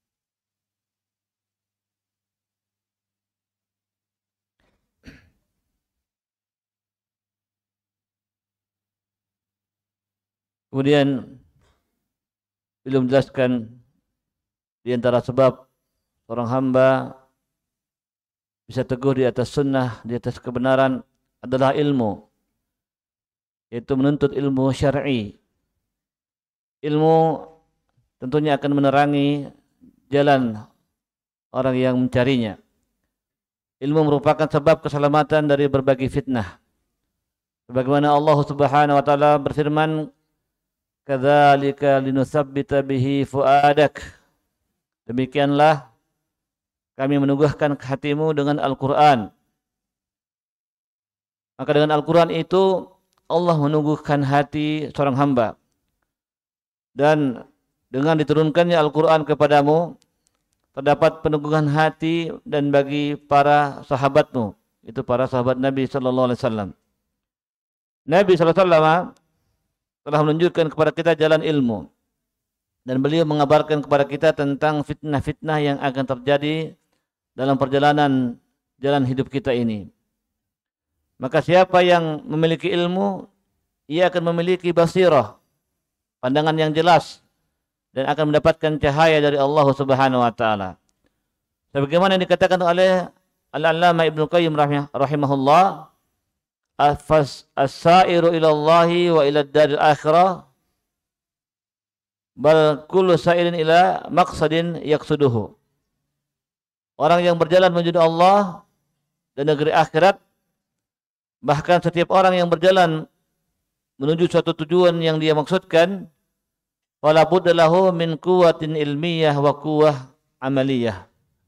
Kemudian beliau menjelaskan di antara sebab seorang hamba bisa teguh di atas sunnah, di atas kebenaran adalah ilmu, yaitu menuntut ilmu syar'i. Ilmu tentunya akan menerangi jalan orang yang mencarinya. Ilmu merupakan sebab keselamatan dari berbagai fitnah. Sebagaimana Allah Subhanahu wa taala berfirman, "Kadzalika linutsabbita bihi fuadak." Demikianlah kami menuguhkan hatimu dengan Al-Qur'an. Maka dengan Al-Qur'an itu Allah menuguhkan hati seorang hamba. Dan dengan diturunkannya Al-Qur'an kepadamu terdapat peneguhan hati dan bagi para sahabatmu, itu para sahabat Nabi sallallahu alaihi wasallam. Nabi sallallahu alaihi wasallam telah menunjukkan kepada kita jalan ilmu, dan beliau mengabarkan kepada kita tentang fitnah-fitnah yang akan terjadi dalam perjalanan jalan hidup kita ini. Maka siapa yang memiliki ilmu, ia akan memiliki basirah, pandangan yang jelas, dan akan mendapatkan cahaya dari Allah Subhanahu wa taala. Sebagaimana yang dikatakan oleh Al-Allamah Ibnu Qayyim rahimahullah, as-sa'iru ila Allahi wa ila ad-daril akhirah bal kullu sa'irin ila maqsadin yaqsuduhu. Orang yang berjalan menuju Allah dan negeri akhirat, bahkan setiap orang yang berjalan menuju suatu tujuan yang dia maksudkan, wala budda lahu min quwwatin ilmiyah wa quwwah amaliyah.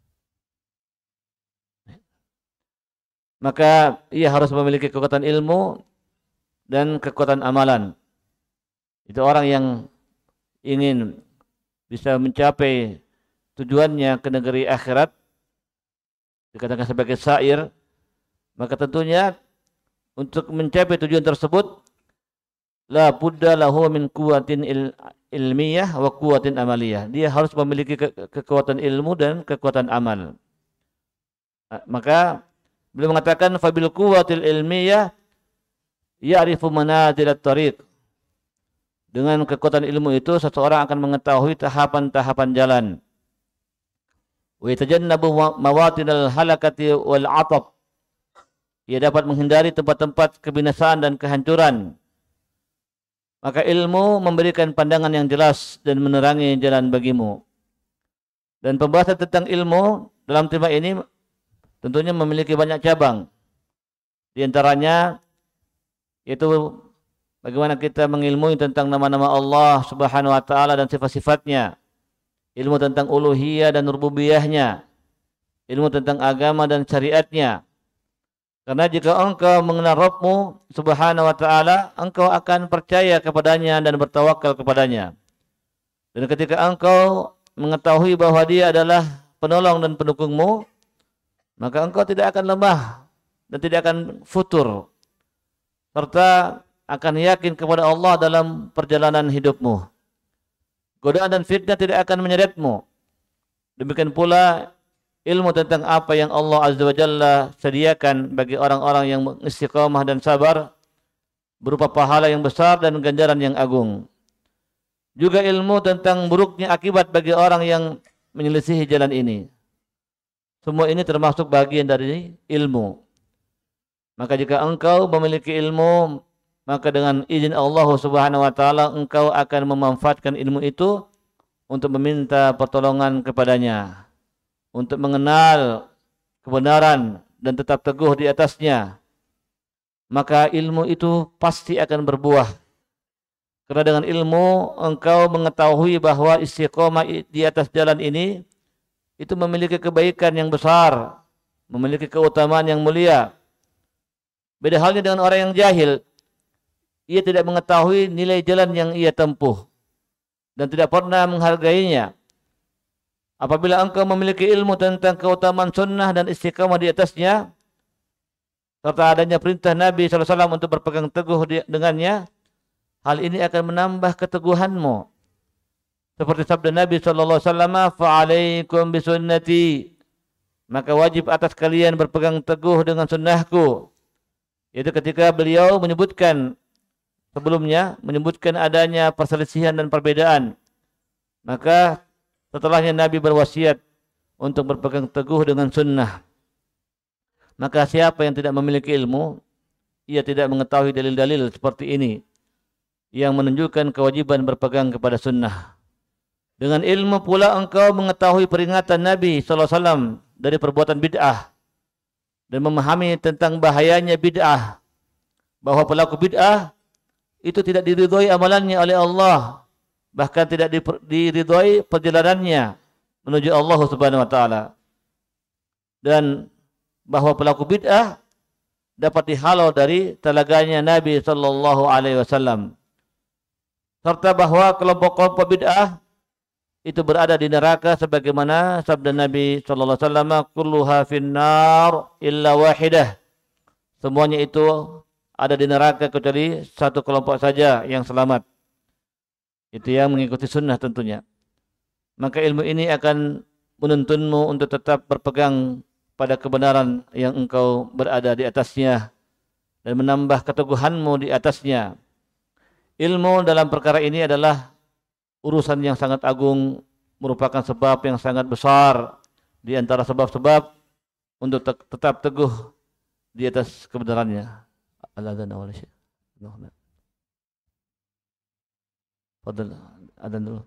Maka ia harus memiliki kekuatan ilmu dan kekuatan amalan. Itu orang yang ingin bisa mencapai tujuannya ke negeri akhirat, dikatakan sebagai sa'ir, maka tentunya untuk mencapai tujuan tersebut la budda lahu min quwwatin il, ilmiyah wa quwwatin amaliyah. Dia harus memiliki ke, kekuatan ilmu dan kekuatan amal. Maka beliau mengatakan fabil quwwatil ilmiyah ya'rifu manazilat tariq. Dengan kekuatan ilmu itu seseorang akan mengetahui tahapan-tahapan jalan. Wa yatajannabu mawatinal halakati wal 'atab. Ia dapat menghindari tempat-tempat kebinasaan dan kehancuran. Maka ilmu memberikan pandangan yang jelas dan menerangi jalan bagimu. Dan pembahasan tentang ilmu dalam tema ini tentunya memiliki banyak cabang. Di antaranya yaitu bagaimana kita mengilmui tentang nama-nama Allah Subhanahu wa taala dan sifat-sifatnya. Ilmu tentang uluhiyah dan rububiyahnya. Ilmu tentang agama dan syariatnya. Karena jika engkau mengenal Rabbmu Subhanahu wa taala, engkau akan percaya kepadanya dan bertawakal kepadanya. Dan ketika engkau mengetahui bahwa Dia adalah penolong dan pendukungmu, maka engkau tidak akan lemah dan tidak akan futur, serta akan yakin kepada Allah dalam perjalanan hidupmu. Godaan dan fitnah tidak akan menyeretmu. Demikian pula ilmu tentang apa yang Allah Azza wa Jalla sediakan bagi orang-orang yang istiqamah dan sabar, berupa pahala yang besar dan ganjaran yang agung. Juga ilmu tentang buruknya akibat bagi orang yang menyelisihi jalan ini. Semua ini termasuk bagian dari ilmu. Maka jika engkau memiliki ilmu, maka dengan izin Allah Subhanahu wa taala engkau akan memanfaatkan ilmu itu untuk meminta pertolongan kepadanya, untuk mengenal kebenaran dan tetap teguh di atasnya. Maka ilmu itu pasti akan berbuah. Karena dengan ilmu engkau mengetahui bahwa istiqomah di atas jalan ini itu memiliki kebaikan yang besar, memiliki keutamaan yang mulia. Beda halnya dengan orang yang jahil. Ia tidak mengetahui nilai jalan yang ia tempuh dan tidak pernah menghargainya. Apabila engkau memiliki ilmu tentang keutamaan sunnah dan istiqamah di atasnya, serta adanya perintah Nabi shallallahu alaihi wasallam untuk berpegang teguh dengannya, hal ini akan menambah keteguhanmu. Seperti sabda Nabi shallallahu alaihi wasallam, "Fa'alaikum bisunnati." Maka wajib atas kalian berpegang teguh dengan sunnahku. Itu ketika beliau menyebutkan sebelumnya, menyebutkan adanya perselisihan dan perbedaan. Maka setelahnya Nabi berwasiat untuk berpegang teguh dengan sunnah. Maka siapa yang tidak memiliki ilmu, ia tidak mengetahui dalil-dalil seperti ini yang menunjukkan kewajiban berpegang kepada sunnah. Dengan ilmu pula engkau mengetahui peringatan Nabi shallallahu alaihi wasallam dari perbuatan bid'ah dan memahami tentang bahayanya bid'ah, bahwa pelaku bid'ah itu tidak diridhoi amalannya oleh Allah, bahkan tidak diridhoi perjalanannya menuju Allah Subhanahu wa taala, dan bahwa pelaku bid'ah dapat dihalau dari telaganya Nabi sallallahu alaihi wasallam, serta bahwa kelompok-kelompok bid'ah itu berada di neraka sebagaimana sabda Nabi sallallahu alaihi wasallam, kulluha finnar illa wahidah. Semuanya itu ada di neraka kecuali satu kelompok saja yang selamat. Itu yang mengikuti sunnah tentunya. Maka ilmu ini akan menuntunmu untuk tetap berpegang pada kebenaran yang engkau berada di atasnya dan menambah keteguhanmu di atasnya. Ilmu dalam perkara ini adalah urusan yang sangat agung, merupakan sebab yang sangat besar di antara sebab-sebab untuk te tetap teguh di atas kebenarannya. Al-adzan awal syekh. Fadhil adzan dulu.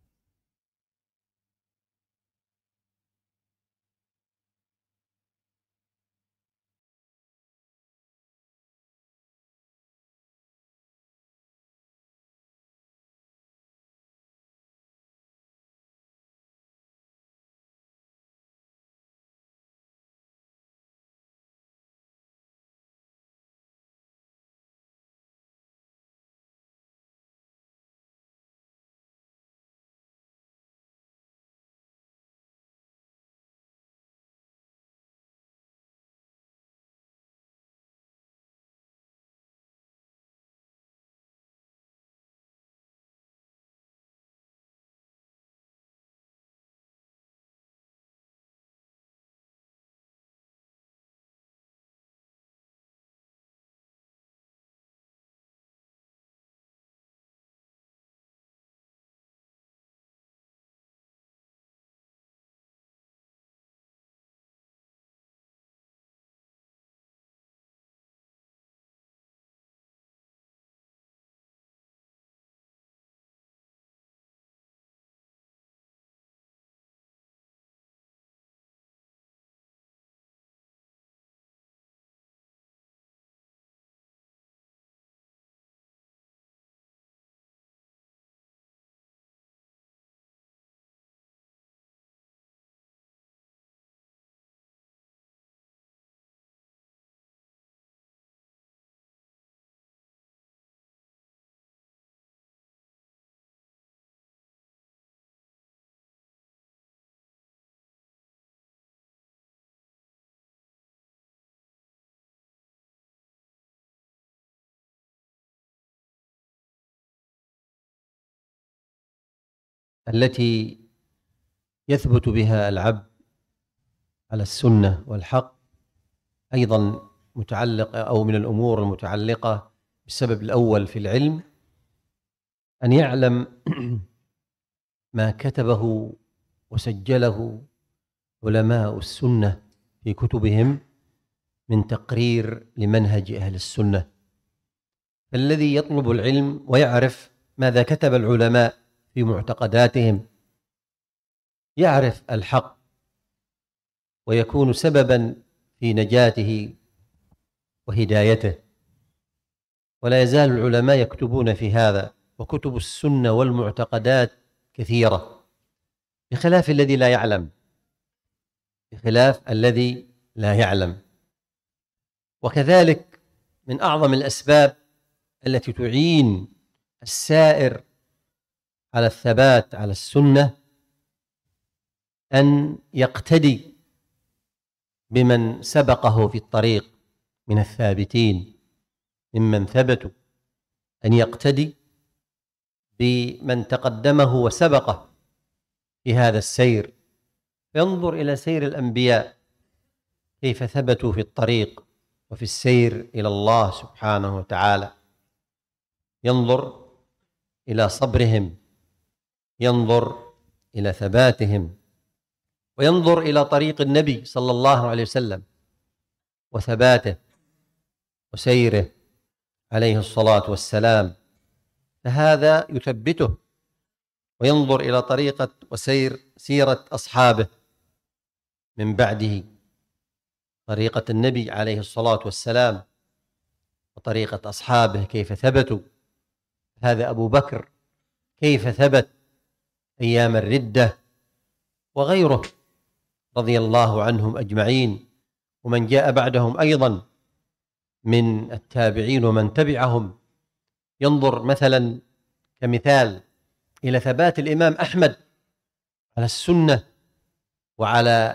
التي يثبت بها العبد على السنة والحق أيضا متعلقة أو من الأمور المتعلقة بالسبب الأول في العلم أن يعلم ما كتبه وسجله علماء السنة في كتبهم من تقرير لمنهج أهل السنة. فالذي يطلب العلم ويعرف ماذا كتب العلماء في معتقداتهم يعرف الحق ويكون سببا في نجاته وهدايته. ولا يزال العلماء يكتبون في هذا، وكتب السنة والمعتقدات كثيرة، بخلاف الذي لا يعلم بخلاف الذي لا يعلم. وكذلك من أعظم الأسباب التي تعين السائر على الثبات على السنة أن يقتدي بمن سبقه في الطريق من الثابتين ممن ثبتوا أن يقتدي بمن تقدمه وسبقه في هذا السير، ينظر إلى سير الأنبياء كيف ثبتوا في الطريق وفي السير إلى الله سبحانه وتعالى، ينظر إلى صبرهم، ينظر إلى ثباتهم، وينظر إلى طريق النبي صلى الله عليه وسلم وثباته وسيره عليه الصلاة والسلام، فهذا يثبته، وينظر إلى طريقة وسير سيرة أصحابه من بعده، طريقة النبي عليه الصلاة والسلام وطريقة أصحابه كيف ثبتوا. هذا أبو بكر كيف ثبت أيام الردة وغيره رضي الله عنهم أجمعين، ومن جاء بعدهم أيضا من التابعين ومن تبعهم. ينظر مثلا كمثال إلى ثبات الإمام أحمد على السنة وعلى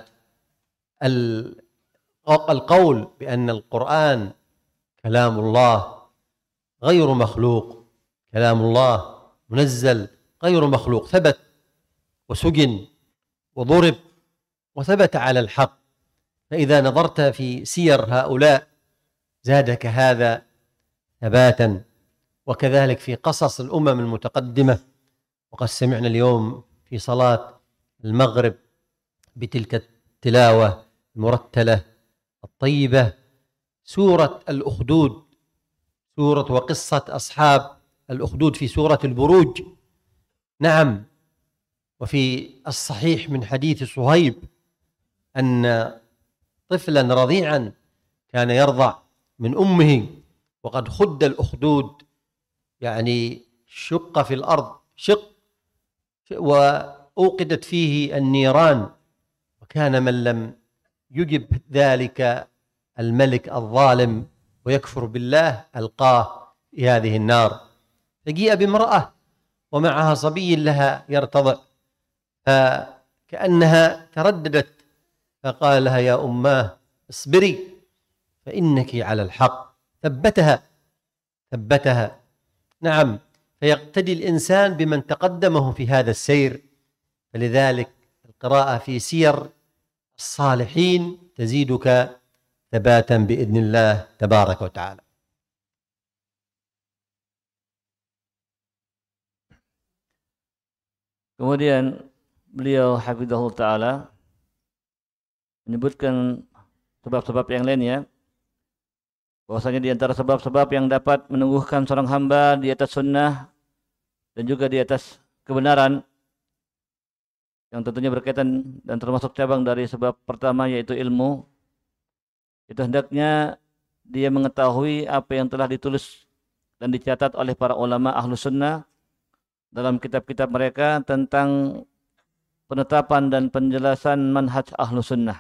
القول بأن القرآن كلام الله غير مخلوق، كلام الله منزل غير مخلوق، ثبت وسجن وضرب وثبت على الحق. فإذا نظرت في سير هؤلاء زادك هذا ثباتا، وكذلك في قصص الأمم المتقدمة. وقد سمعنا اليوم في صلاة المغرب بتلك التلاوة المرتلة الطيبة سورة الأخدود، سورة وقصة أصحاب الأخدود في سورة البروج. نعم، وفي الصحيح من حديث صهيب أن طفلا رضيعا كان يرضع من أمه وقد خد الأخدود، يعني شق في الأرض شق وأوقدت فيه النيران، وكان من لم يجب ذلك الملك الظالم ويكفر بالله ألقاه في هذه النار. فجيء بامرأة ومعها صبي لها يرتضع، فكأنها ترددت فقال لها يا أماه اصبري فإنك على الحق، ثبتها ثبتها. نعم، فيقتدي الإنسان بمن تقدمه في هذا السير. فلذلك القراءة في سير الصالحين تزيدك ثباتا بإذن الله تبارك وتعالى. Kemudian beliau hafizahullah ta'ala menyebutkan sebab-sebab yang lainnya, bahwasanya di antara sebab-sebab yang dapat menungguhkan seorang hamba di atas sunnah dan juga di atas kebenaran, yang tentunya berkaitan dan termasuk cabang dari sebab pertama yaitu ilmu, itu hendaknya dia mengetahui apa yang telah ditulis dan dicatat oleh para ulama ahlu sunnah dalam kitab-kitab mereka tentang penetapan dan penjelasan manhaj ahlu sunnah.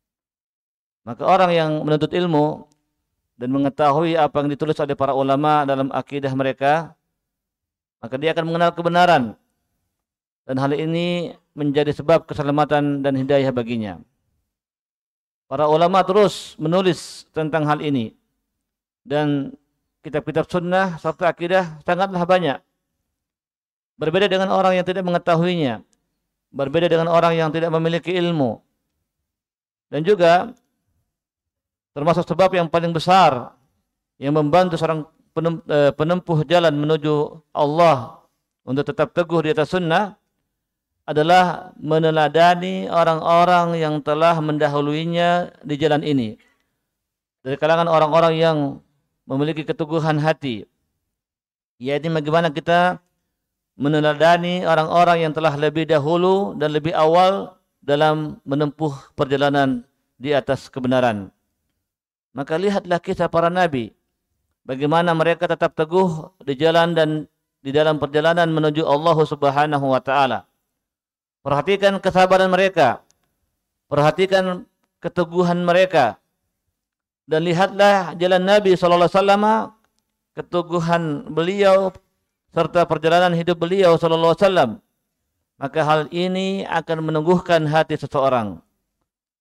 Maka orang yang menuntut ilmu dan mengetahui apa yang ditulis oleh para ulama dalam akidah mereka, maka dia akan mengenal kebenaran, dan hal ini menjadi sebab keselamatan dan hidayah baginya. Para ulama terus menulis tentang hal ini, dan kitab-kitab sunnah serta akidah sangatlah banyak. Berbeda dengan orang yang tidak mengetahuinya, berbeda dengan orang yang tidak memiliki ilmu. Dan juga termasuk sebab yang paling besar yang membantu seorang penempuh jalan menuju Allah untuk tetap teguh di atas sunnah adalah meneladani orang-orang yang telah mendahuluinya di jalan ini, dari kalangan orang-orang yang memiliki keteguhan hati. Yaitu bagaimana kita meneladani orang-orang yang telah lebih dahulu dan lebih awal dalam menempuh perjalanan di atas kebenaran. Maka lihatlah kisah para nabi, bagaimana mereka tetap teguh di jalan dan di dalam perjalanan menuju Allah Subhanahu wa taala. Perhatikan kesabaran mereka, perhatikan keteguhan mereka, dan lihatlah jalan Nabi sallallahu alaihi wasallam, keteguhan beliau serta perjalanan hidup beliau sallallahu alaihi wasallam. Maka hal ini akan menungguhkan hati seseorang.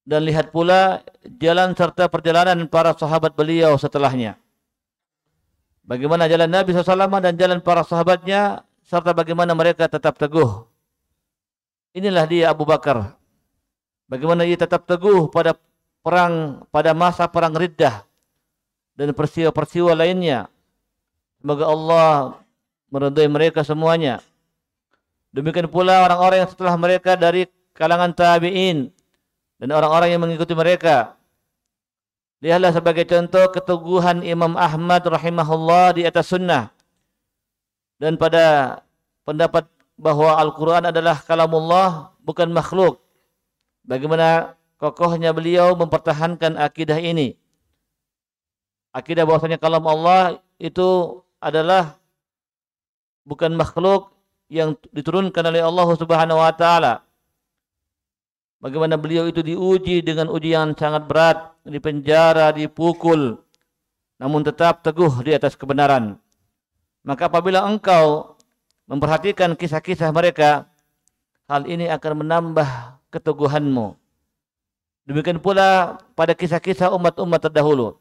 dan lihat pula jalan serta perjalanan para sahabat beliau setelahnya. Bagaimana jalan Nabi shallallahu alaihi wasallam dan jalan para sahabatnya, serta bagaimana mereka tetap teguh. Inilah dia Abu Bakar. Bagaimana ia tetap teguh pada perang, pada masa perang Riddah dan peristiwa-peristiwa lainnya. Semoga Allah meridai mereka semuanya. Demikian pula orang-orang yang setelah mereka dari kalangan tabi'in dan orang-orang yang mengikuti mereka. Lihatlah sebagai contoh keteguhan Imam Ahmad rahimahullah di atas sunnah dan pada pendapat bahwa Al-Quran adalah kalamullah, bukan makhluk. Bagaimana kokohnya beliau mempertahankan akidah ini. Akidah bahwasanya kalam Allah itu adalah bukan makhluk yang diturunkan oleh Allah Subhanahu wa taala. Bagaimana beliau itu diuji dengan ujian sangat berat, dipenjara, dipukul, namun tetap teguh di atas kebenaran. Maka apabila engkau memperhatikan kisah-kisah mereka, hal ini akan menambah keteguhanmu. Demikian pula pada kisah-kisah umat-umat terdahulu.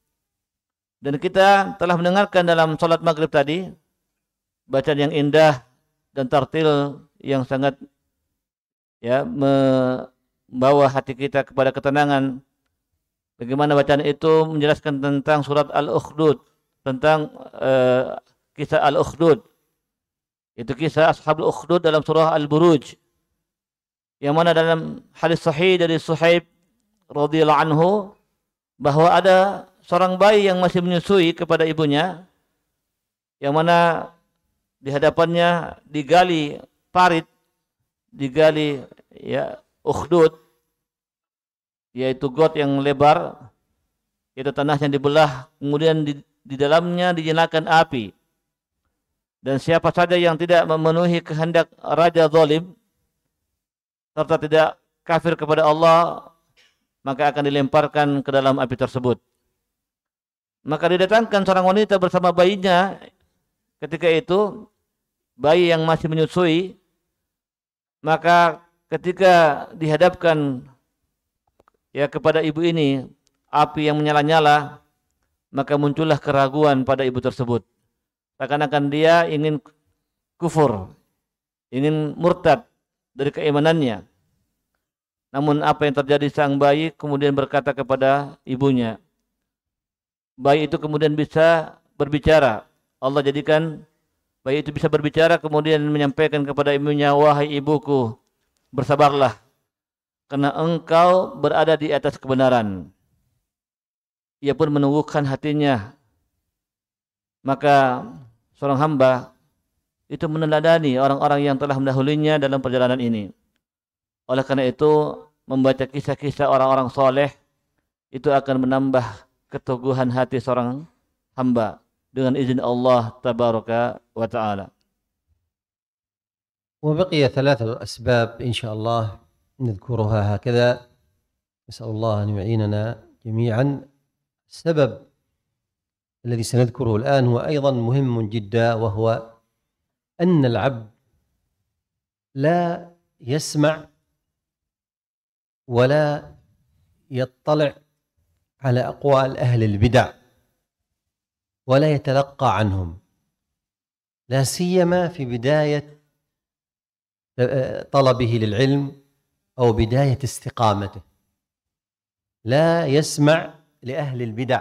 Dan kita telah mendengarkan dalam salat maghrib tadi, bacaan yang indah dan tartil yang sangat ya membawa hati kita kepada ketenangan. Bagaimana bacaan itu menjelaskan tentang surat Al-Ukhdud, tentang uh, kisah Al-Ukhdud. Itu kisah Ashabul Ukhdud dalam surah Al-Buruj. Yang mana dalam hadis sahih dari Suhaib radhiyallahu anhu bahwa ada seorang bayi yang masih menyusui kepada ibunya, yang mana di hadapannya digali parit, digali ya ukhdud, yaitu got yang lebar, yaitu tanahnya dibelah, kemudian di, di dalamnya dinyalakan api. Dan siapa saja yang tidak memenuhi kehendak raja zalim serta tidak kafir kepada Allah, maka akan dilemparkan ke dalam api tersebut. Maka didatangkan seorang wanita bersama bayinya. Ketika itu bayi yang masih menyusui, maka ketika dihadapkan ya kepada ibu ini api yang menyala-nyala, maka muncullah keraguan pada ibu tersebut. Seakan-akan dia ingin kufur, ingin murtad dari keimanannya. Namun apa yang terjadi, sang bayi kemudian berkata kepada ibunya. Bayi itu kemudian bisa berbicara. Allah jadikan bayi itu bisa berbicara, kemudian menyampaikan kepada ibunya, wahai ibuku, bersabarlah, karena engkau berada di atas kebenaran. Ia pun menunggukan hatinya. Maka seorang hamba itu meneladani orang-orang yang telah mendahulunya dalam perjalanan ini. Oleh karena itu, membaca kisah-kisah orang-orang soleh itu akan menambah keteguhan hati seorang hamba dengan izin Allah tabaraka wa ta'ala. وبقي ثلاثة أسباب إن شاء الله نذكرها هكذا. نسأل الله أن يعيننا جميعا. السبب الذي سنذكره الآن هو أيضا مهم جدا، وهو أن العبد لا يسمع ولا يطلع على أقوال أهل البدع ولا يتلقى عنهم، لا سيما في بداية طلبه للعلم أو بداية استقامته. لا يسمع لأهل البدع.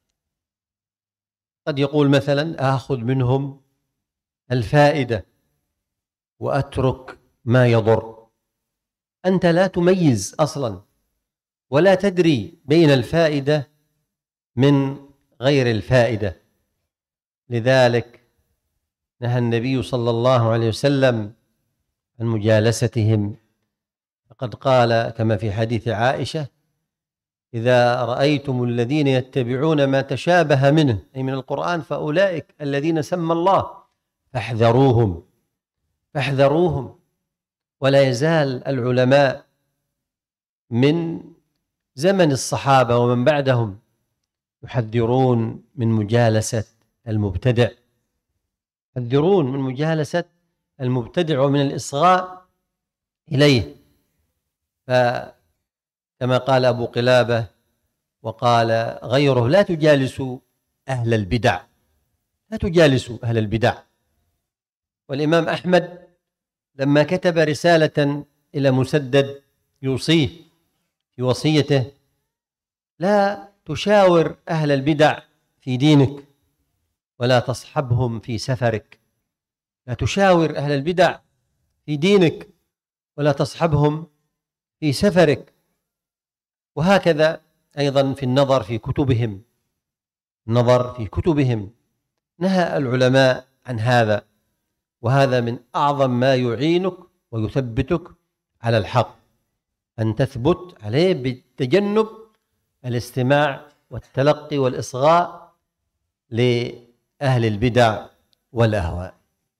قد يقول مثلا آخذ منهم الفائدة وأترك ما يضر. أنت لا تميز أصلا ولا تدري بين الفائدة من غير الفائدة. لذلك نهى النبي صلى الله عليه وسلم عن مجالستهم، فقد قال كما في حديث عائشة: إذا رأيتم الذين يتبعون ما تشابه منه أي من القرآن فأولئك الذين سمى الله فاحذروهم فاحذروهم. ولا يزال العلماء من زمن الصحابة ومن بعدهم يحذرون من مجالسة المبتدع، يحذرون من مجالسة المبتدع ومن الإصغاء إليه. فكما كما قال أبو قلابة وقال غيره: لا تجالسوا أهل البدع، لا تجالسوا أهل البدع. والإمام أحمد لما كتب رسالة إلى مسدد يوصيه في وصيته: لا تشاور أهل البدع في دينك ولا تصحبهم في سفرك، لا تشاور أهل البدع في دينك ولا تصحبهم في سفرك. وهكذا أيضا في النظر في كتبهم، النظر في كتبهم نهى العلماء عن هذا، وهذا من أعظم ما يعينك ويثبتك على الحق، أن تثبت عليه بتجنب الاستماع والتلقي والإصغاء لأهل البدع والأهواء.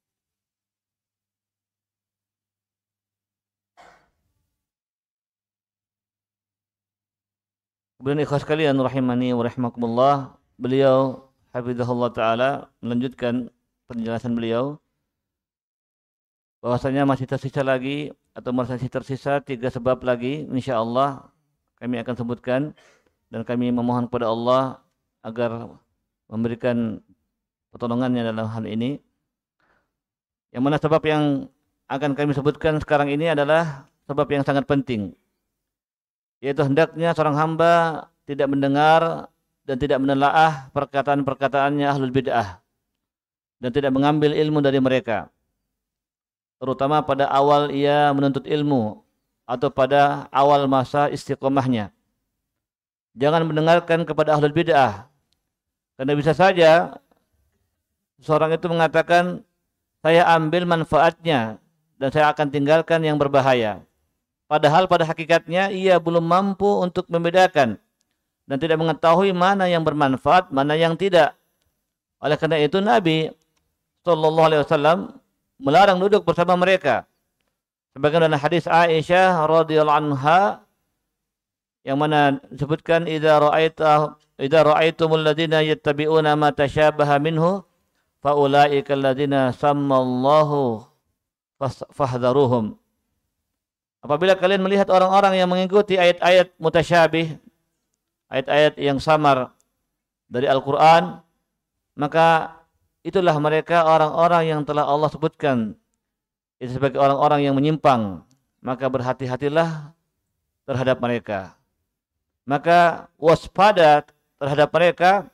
Kemudian ikhlas sekalian rahimani wa rahimakumullah, beliau hafizahullah taala melanjutkan penjelasan beliau bahwasanya masih tersisa lagi atau masih tersisa tiga sebab lagi, insyaallah kami akan sebutkan, dan kami memohon kepada Allah agar memberikan pertolongannya dalam hal ini. Yang mana sebab yang akan kami sebutkan sekarang ini adalah sebab yang sangat penting, yaitu hendaknya seorang hamba tidak mendengar dan tidak menelaah perkataan-perkataannya ahlul bid'ah dan tidak mengambil ilmu dari mereka, terutama pada awal ia menuntut ilmu atau pada awal masa istiqomahnya. Jangan mendengarkan kepada ahlul bid'ah, karena bisa saja seorang itu mengatakan, saya ambil manfaatnya dan saya akan tinggalkan yang berbahaya. Padahal pada hakikatnya ia belum mampu untuk membedakan dan tidak mengetahui mana yang bermanfaat, mana yang tidak. Oleh karena itu Nabi shallallahu alaihi wasallam melarang duduk bersama mereka. Sebagaimana hadis Aisyah radhiyallahu anha yang mana disebutkan, idza ra'aita idza ra'aitumul ladzina yattabi'una ma tashabaha minhu fa ulaika alladzina sammallahu fahdharuhum. Apabila kalian melihat orang-orang yang mengikuti ayat-ayat mutasyabih, ayat-ayat yang samar dari Al-Quran, maka itulah mereka orang-orang yang telah Allah sebutkan itu sebagai orang-orang yang menyimpang. Maka berhati-hatilah terhadap mereka. Maka waspada terhadap mereka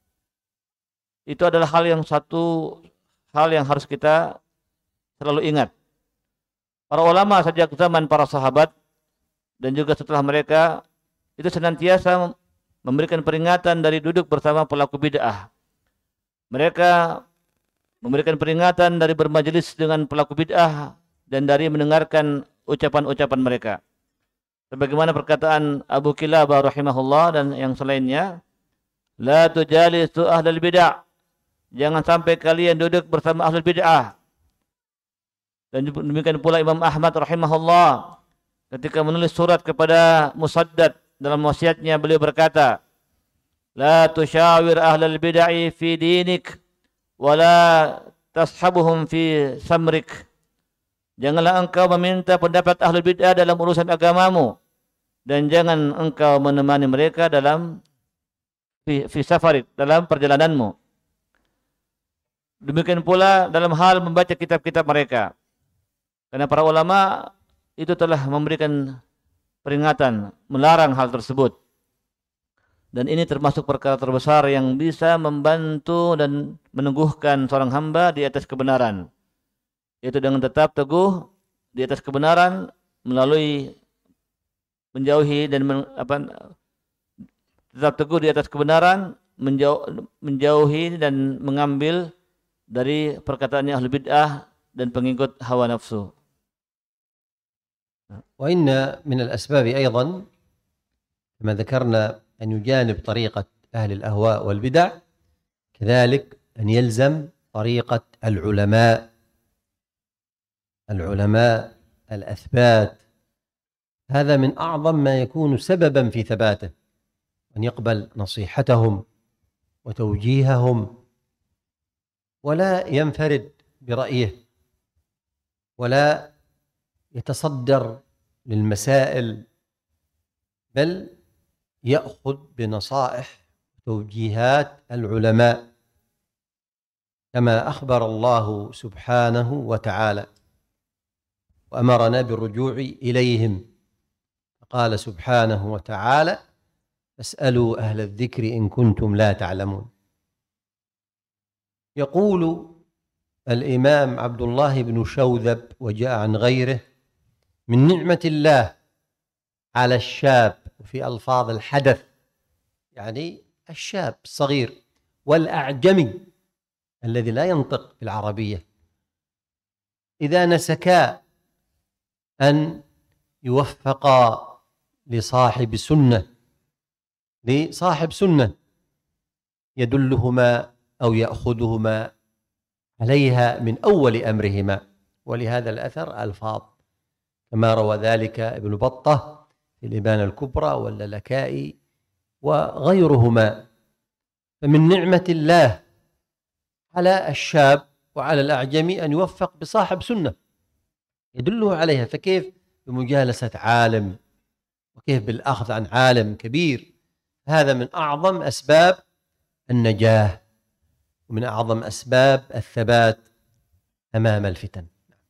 itu adalah hal yang satu hal yang harus kita selalu ingat. Para ulama sejak zaman para sahabat dan juga setelah mereka itu senantiasa memberikan peringatan dari duduk bersama pelaku bid'ah. Mereka memberikan peringatan dari bermajelis dengan pelaku bid'ah dan dari mendengarkan ucapan-ucapan mereka. Sebagaimana perkataan Abu Qilabah rahimahullah dan yang selainnya, la tujalisu ahlul bid'ah. Jangan sampai kalian duduk bersama ahlul bid'ah. Dan demikian pula Imam Ahmad rahimahullah ketika menulis surat kepada Musaddad, dalam wasiatnya beliau berkata, la tusyawir ahlal bid'ah fi dinik wa la tashabuhum fi samrik. Janganlah engkau meminta pendapat ahlul bid'ah dalam urusan agamamu, dan jangan engkau menemani mereka dalam fi, fi safarik, dalam perjalananmu. Demikian pula dalam hal membaca kitab-kitab mereka. Karena para ulama itu telah memberikan peringatan, melarang hal tersebut. Dan ini termasuk perkara terbesar yang bisa membantu dan meneguhkan seorang hamba di atas kebenaran. Yaitu dengan tetap teguh di atas kebenaran melalui menjauhi dan men, apa, tetap teguh di atas kebenaran, menjauh, menjauhi dan mengambil dari perkataannya ahli bid'ah dan pengikut hawa nafsu. وإن من الأسباب أيضا كما ذكرنا أن يجانب طريقة أهل الأهواء والبدع، كذلك أن يلزم طريقة العلماء العلماء الأثبات. هذا من أعظم ما يكون سببا في ثباته، أن يقبل نصيحتهم وتوجيههم ولا ينفرد برأيه ولا يتصدر للمسائل بل يأخذ بنصائح وتوجيهات العلماء كما أخبر الله سبحانه وتعالى وأمرنا بالرجوع إليهم. قال سبحانه وتعالى: فاسألوا أهل الذكر إن كنتم لا تعلمون. يقول الإمام عبد الله بن شوذب وجاء عن غيره: من نعمة الله على الشاب، في ألفاظ الحدث يعني الشاب الصغير، والأعجمي الذي لا ينطق بالعربية، إذا نسكا أن يوفقا لصاحب سنة لصاحب سنة يدلهما أو يأخذهما عليها من أول أمرهما. ولهذا الأثر ألفاظ كما روى ذلك ابن بطة في الإبانة الكبرى واللالكائي وغيرهما. فمن نعمة الله على الشاب وعلى الأعجمي أن يوفق بصاحب سنة يدله عليها، فكيف بمجالسة عالم وكيف بالأخذ عن عالم كبير؟ هذا من أعظم أسباب النجاة ومن أعظم أسباب الثبات أمام الفتن.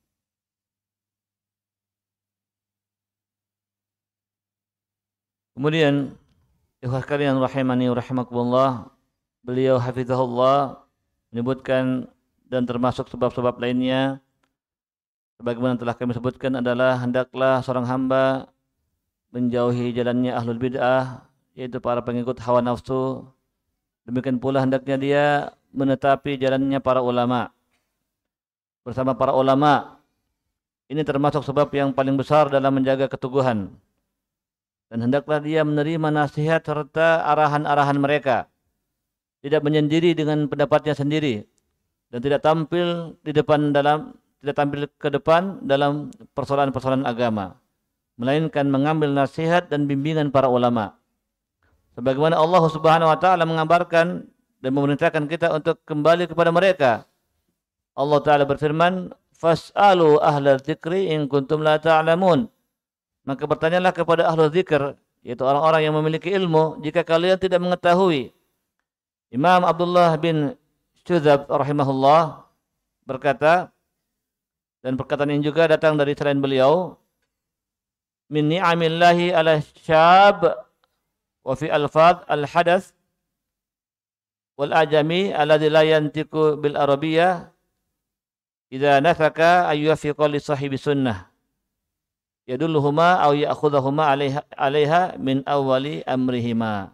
Kemudian ikhwah kalian rahimani rahimakumullah, beliau hafizahullah menyebutkan dan termasuk sebab-sebab lainnya sebagaimana telah kami sebutkan adalah hendaklah seorang hamba menjauhi jalannya ahlul bid'ah, yaitu para pengikut hawa nafsu. Demikian pula hendaknya dia menetapi jalannya para ulama. Bersama para ulama ini termasuk sebab yang paling besar dalam menjaga keteguhan. Dan hendaklah dia menerima nasihat serta arahan-arahan mereka, tidak menyendiri dengan pendapatnya sendiri, dan tidak tampil di depan dalam tidak tampil ke depan dalam persoalan-persoalan agama, melainkan mengambil nasihat dan bimbingan para ulama. Sebagaimana Allah Subhanahu wa taala mengabarkan dan memerintahkan kita untuk kembali kepada mereka. Allah taala berfirman, "Fas'alu ahla dzikri in kuntum la ta'lamun." Maka bertanyalah kepada ahlu zikr, yaitu orang-orang yang memiliki ilmu, jika kalian tidak mengetahui. Imam Abdullah bin Syudzab rahimahullah berkata, dan perkataan ini juga datang dari selain beliau, min ni'amillahi ala syab wa fi alfad al-hadath wal ajami alladhi la yantiqu bil arabiyyah idza nafaka ayyufiqa li sahibi sunnah yadulluhuma aw ya'khudhuhuma 'alaiha 'alaiha min awwali amrihima.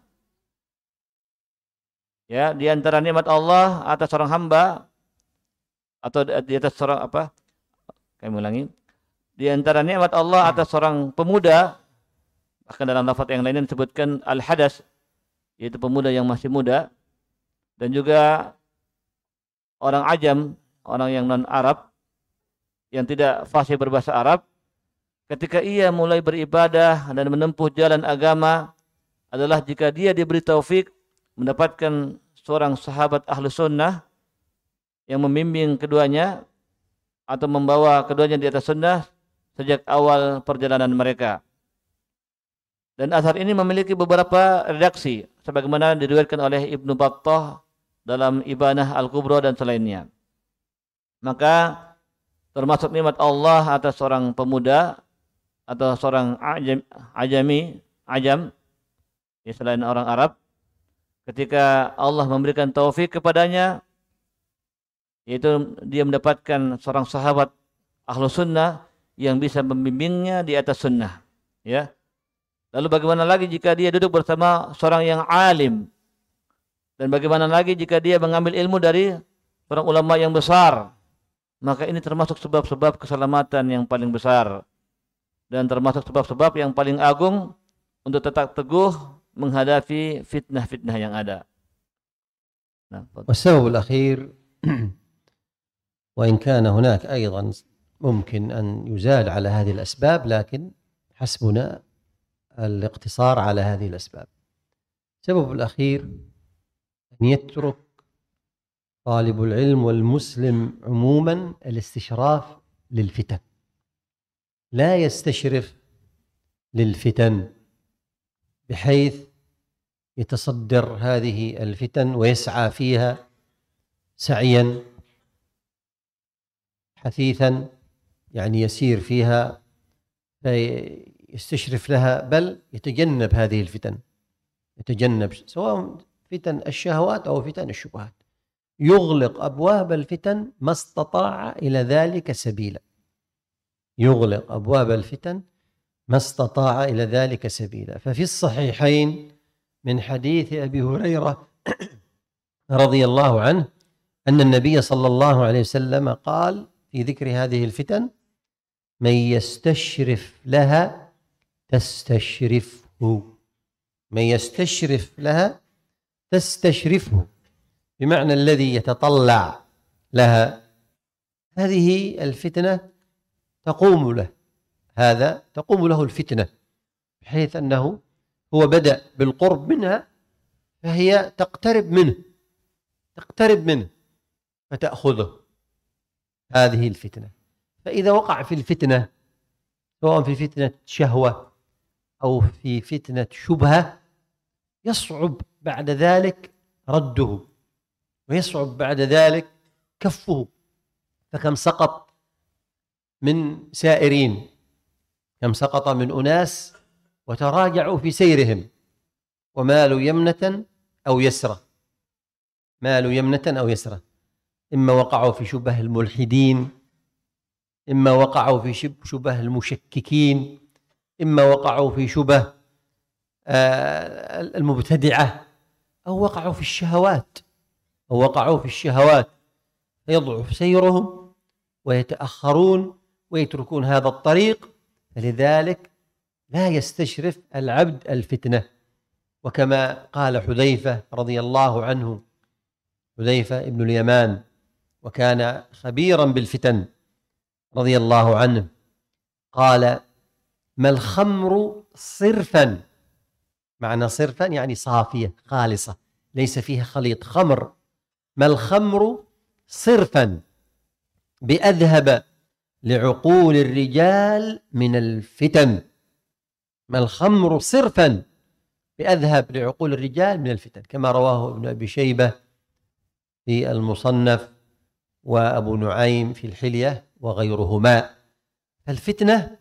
Ya, di antara nikmat Allah atas seorang hamba atau di atas seorang apa? Kami ulangi. Di antara nikmat Allah atas seorang pemuda, bahkan dalam lafaz yang lainnya disebutkan al-hadas, yaitu pemuda yang masih muda, dan juga orang ajam, orang yang non-Arab yang tidak fasih berbahasa Arab, ketika ia mulai beribadah dan menempuh jalan agama adalah jika dia diberi taufik mendapatkan seorang sahabat ahlu sunnah yang membimbing keduanya atau membawa keduanya di atas sunnah sejak awal perjalanan mereka. Dan asar ini memiliki beberapa redaksi sebagaimana diriwayatkan oleh Ibnu Battah dalam Ibanah Al-Kubra dan selainnya. Maka termasuk nikmat Allah atas seorang pemuda atau seorang ajam, ajami, ajam, ya selain orang Arab, ketika Allah memberikan taufik kepadanya, yaitu dia mendapatkan seorang sahabat ahlu sunnah yang bisa membimbingnya di atas sunnah. Ya. Lalu bagaimana lagi jika dia duduk bersama seorang yang alim? Dan bagaimana lagi jika dia mengambil ilmu dari seorang ulama yang besar? Maka ini termasuk sebab-sebab keselamatan yang paling besar. Dan termasuk sebab-sebab yang paling agung untuk tetap teguh menghadapi fitnah-fitnah yang ada. والسبب الأخير وإن كان هناك أيضا ممكن أن يزال على هذه الأسباب، لكن حسبنا الاقتصار على هذه الأسباب. السبب الأخير أن يترك طالب العلم والمسلم عموما الاستشراف للفتن، لا يستشرف للفتن بحيث يتصدر هذه الفتن ويسعى فيها سعيا حثيثا، يعني يسير فيها يستشرف لها، بل يتجنب هذه الفتن، يتجنب سواء فتن الشهوات أو فتن الشبهات، يغلق أبواب الفتن ما استطاع إلى ذلك سبيلا، يغلق أبواب الفتن ما استطاع إلى ذلك سبيلا. ففي الصحيحين من حديث أبي هريرة رضي الله عنه أن النبي صلى الله عليه وسلم قال في ذكر هذه الفتن: من يستشرف لها تستشرفه، من يستشرف لها تستشرفه، بمعنى الذي يتطلع لها هذه الفتنة تقوم له، هذا تقوم له الفتنة، بحيث أنه هو بدأ بالقرب منها فهي تقترب منه، تقترب منه فتأخذه هذه الفتنة. فإذا وقع في الفتنة، سواء في فتنة شهوة أو في فتنة شبهة، يصعب بعد ذلك رده، ويصعب بعد ذلك كفه. فكم سقط من سائرين، كم سقط من أناس وتراجعوا في سيرهم ومالوا يمنة أو يسرة، مالوا يمنة أو يسرة، إما وقعوا في شبه الملحدين، إما وقعوا في شبه المشككين، إما وقعوا في شبه المبتدعة، أو وقعوا في الشهوات، أو وقعوا في الشهوات فيضعف سيرهم ويتأخرون ويتركون هذا الطريق. فلذلك لا يستشرف العبد الفتنة. وكما قال حذيفة رضي الله عنه، حذيفة ابن اليمان، وكان خبيرا بالفتن رضي الله عنه، قال: ما الخمر صرفا، معنى صرفا يعني صافية خالصة ليس فيها خليط، خمر، ما الخمر صرفا بأذهب لعقول الرجال من الفتن، ما الخمر صرفا بأذهب لعقول الرجال من الفتن، كما رواه ابن أبي شيبة في المصنف وأبو نعيم في الحلية وغيرهما. فالفتنة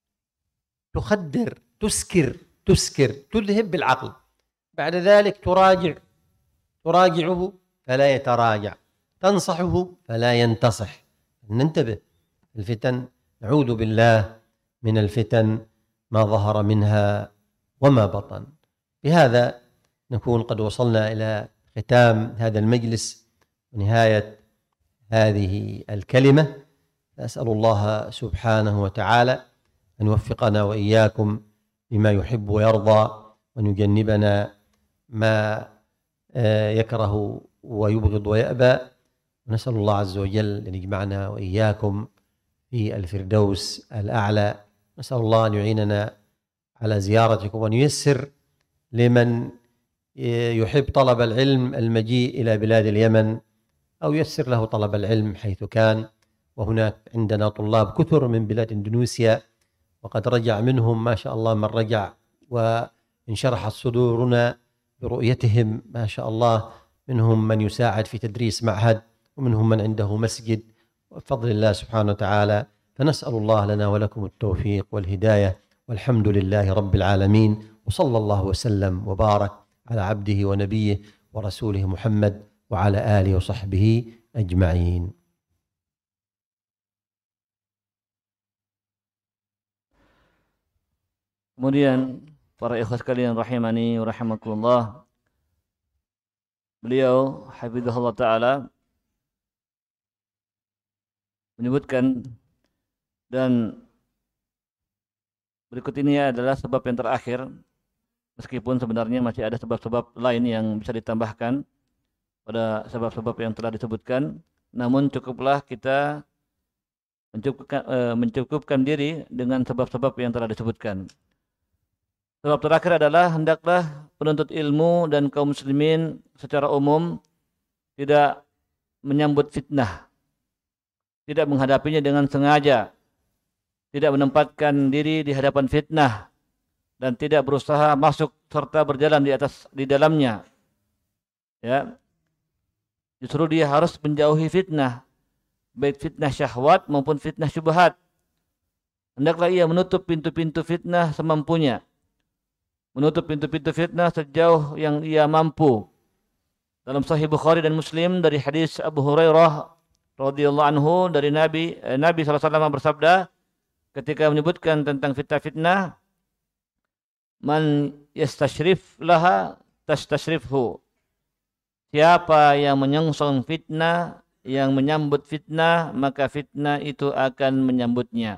تخدر، تسكر، تسكر، تذهب بالعقل، بعد ذلك تراجع، تراجعه فلا يتراجع، تنصحه فلا ينتصح. ننتبه الفتن، نعوذ بالله من الفتن ما ظهر منها وما بطن. بهذا نكون قد وصلنا إلى ختام هذا المجلس ونهاية هذه الكلمة. أسأل الله سبحانه وتعالى أن يوفقنا وإياكم بما يحب ويرضى، وأن يجنبنا ما يكره ويبغض ويأبى. ونسأل الله عز وجل أن يجمعنا وإياكم في الفردوس الأعلى. نسأل الله أن يعيننا على زيارتكم، وأن ييسر لمن يحب طلب العلم المجيء إلى بلاد اليمن، أو ييسر له طلب العلم حيث كان. وهناك عندنا طلاب كثر من بلاد إندونيسيا، وقد رجع منهم ما شاء الله من رجع، وانشرحت صدورنا برؤيتهم ما شاء الله. منهم من يساعد في تدريس معهد، ومنهم من عنده مسجد، بفضل الله سبحانه وتعالى. فنسأل الله لنا ولكم التوفيق والهداية، والحمد لله رب العالمين، وصلى الله وسلم وبارك على عبده ونبيه ورسوله محمد وعلى آله وصحبه أجمعين. Kemudian para ikhwas sekalian rahimani wa rahimakumullah, beliau hafizahullah taala menyebutkan, dan berikut ini adalah sebab yang terakhir, meskipun sebenarnya masih ada sebab-sebab lain yang bisa ditambahkan pada sebab-sebab yang telah disebutkan, namun cukuplah kita mencukupkan, eh, mencukupkan diri dengan sebab-sebab yang telah disebutkan. Sebab terakhir adalah hendaklah penuntut ilmu dan kaum muslimin secara umum tidak menyambut fitnah, tidak menghadapinya dengan sengaja, tidak menempatkan diri di hadapan fitnah, dan tidak berusaha masuk serta berjalan di atas di dalamnya. Ya. Justru dia harus menjauhi fitnah, baik fitnah syahwat maupun fitnah syubhat. Hendaklah ia menutup pintu-pintu fitnah semampunya. Menutup pintu-pintu fitnah sejauh yang ia mampu. Dalam Sahih Bukhari dan Muslim dari hadis Abu Hurairah radhiyallahu anhu dari Nabi eh, Nabi sallallahu alaihi wasallam bersabda ketika menyebutkan tentang fitnah-fitnah, man yastashrif laha tastashrifhu. Siapa yang menyongsong fitnah, yang menyambut fitnah, maka fitnah itu akan menyambutnya.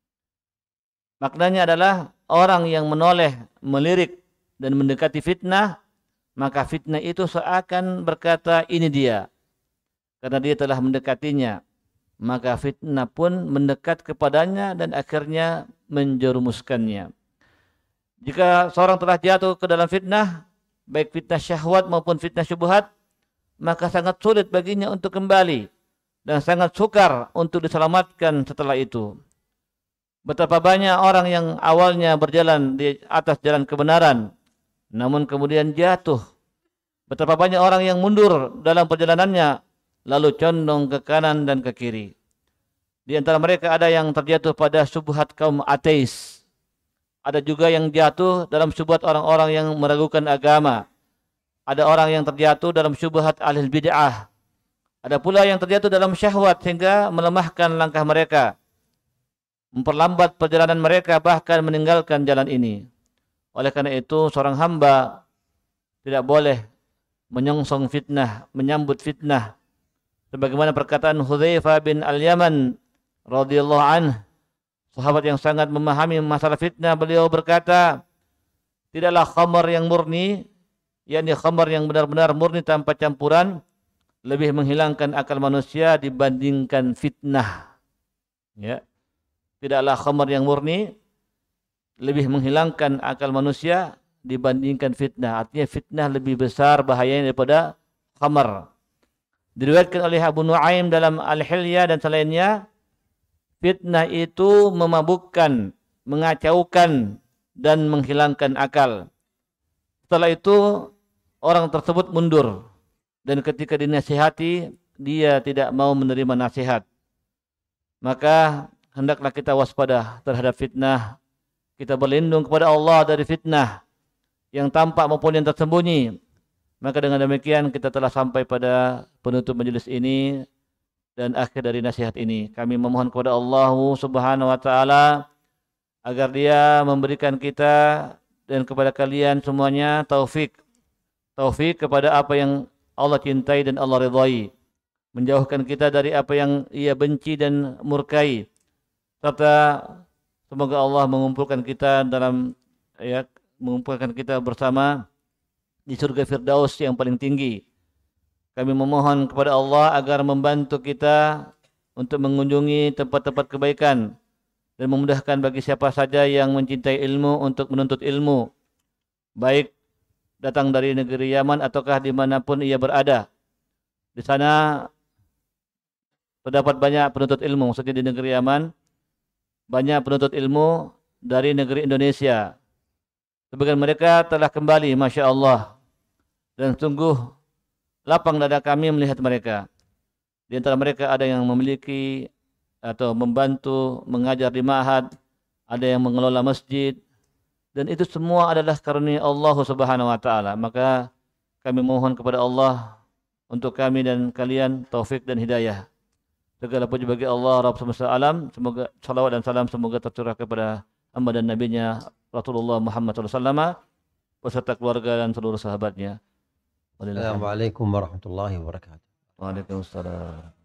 Maknanya adalah orang yang menoleh, melirik dan mendekati fitnah, maka fitnah itu seakan berkata ini dia. Karena dia telah mendekatinya, maka fitnah pun mendekat kepadanya dan akhirnya menjerumuskannya. Jika seorang telah jatuh ke dalam fitnah, baik fitnah syahwat maupun fitnah syubhat, maka sangat sulit baginya untuk kembali dan sangat sukar untuk diselamatkan setelah itu. Betapa banyak orang yang awalnya berjalan di atas jalan kebenaran, namun kemudian jatuh. Betapa banyak orang yang mundur dalam perjalanannya, lalu condong ke kanan dan ke kiri. Di antara mereka ada yang terjatuh pada syubhat kaum ateis. Ada juga yang jatuh dalam syubhat orang-orang yang meragukan agama. Ada orang yang terjatuh dalam syubhat ahli bid'ah. Ada pula yang terjatuh dalam syahwat sehingga melemahkan langkah mereka, memperlambat perjalanan mereka, bahkan meninggalkan jalan ini. Oleh karena itu, seorang hamba tidak boleh menyongsong fitnah, menyambut fitnah. Sebagaimana perkataan Hudzaifah bin Al-Yaman radhiyallahu anhu, sahabat yang sangat memahami masalah fitnah, beliau berkata, tidaklah khamar yang murni, yakni khamar yang benar-benar murni tanpa campuran, lebih menghilangkan akal manusia dibandingkan fitnah. Ya. Tidaklah khamar yang murni lebih menghilangkan akal manusia dibandingkan fitnah. Artinya fitnah lebih besar bahayanya daripada khamar. Diriwayatkan oleh Abu Nuaim dalam Al-Hilyah dan selainnya, fitnah itu memabukkan, mengacaukan, dan menghilangkan akal. Setelah itu orang tersebut mundur, dan ketika dinasihati dia tidak mau menerima nasihat. Maka hendaklah kita waspada terhadap fitnah. Kita berlindung kepada Allah dari fitnah yang tampak maupun yang tersembunyi. Maka dengan demikian kita telah sampai pada penutup majelis ini dan akhir dari nasihat ini. Kami memohon kepada Allah Subhanahu wa taala agar Dia memberikan kita dan kepada kalian semuanya taufik. Taufik kepada apa yang Allah cintai dan Allah ridhai. Menjauhkan kita dari apa yang Ia benci dan murkai. Serta semoga Allah mengumpulkan kita dalam ya mengumpulkan kita bersama di surga Firdaus yang paling tinggi. Kami memohon kepada Allah agar membantu kita untuk mengunjungi tempat-tempat kebaikan dan memudahkan bagi siapa saja yang mencintai ilmu untuk menuntut ilmu, baik datang dari negeri Yaman ataukah dimanapun ia berada. Di sana terdapat banyak penuntut ilmu, maksudnya di negeri Yaman banyak penuntut ilmu dari negeri Indonesia. Sebagian mereka telah kembali, Masya Allah, dan sungguh lapang dada kami melihat mereka. Di antara mereka ada yang memiliki atau membantu mengajar di ma'had, ada yang mengelola masjid, dan itu semua adalah karunia Allah Subhanahu wa taala. Maka kami mohon kepada Allah untuk kami dan kalian taufik dan hidayah. Segala puji bagi Allah Rabb semesta alam. Semoga salawat dan salam semoga tercurah kepada hamba dan nabinya Rasulullah Muhammad sallallahu alaihi wasallam beserta keluarga dan seluruh sahabatnya. Assalamualaikum warahmatullahi wabarakatuh. Waalaikumsalam.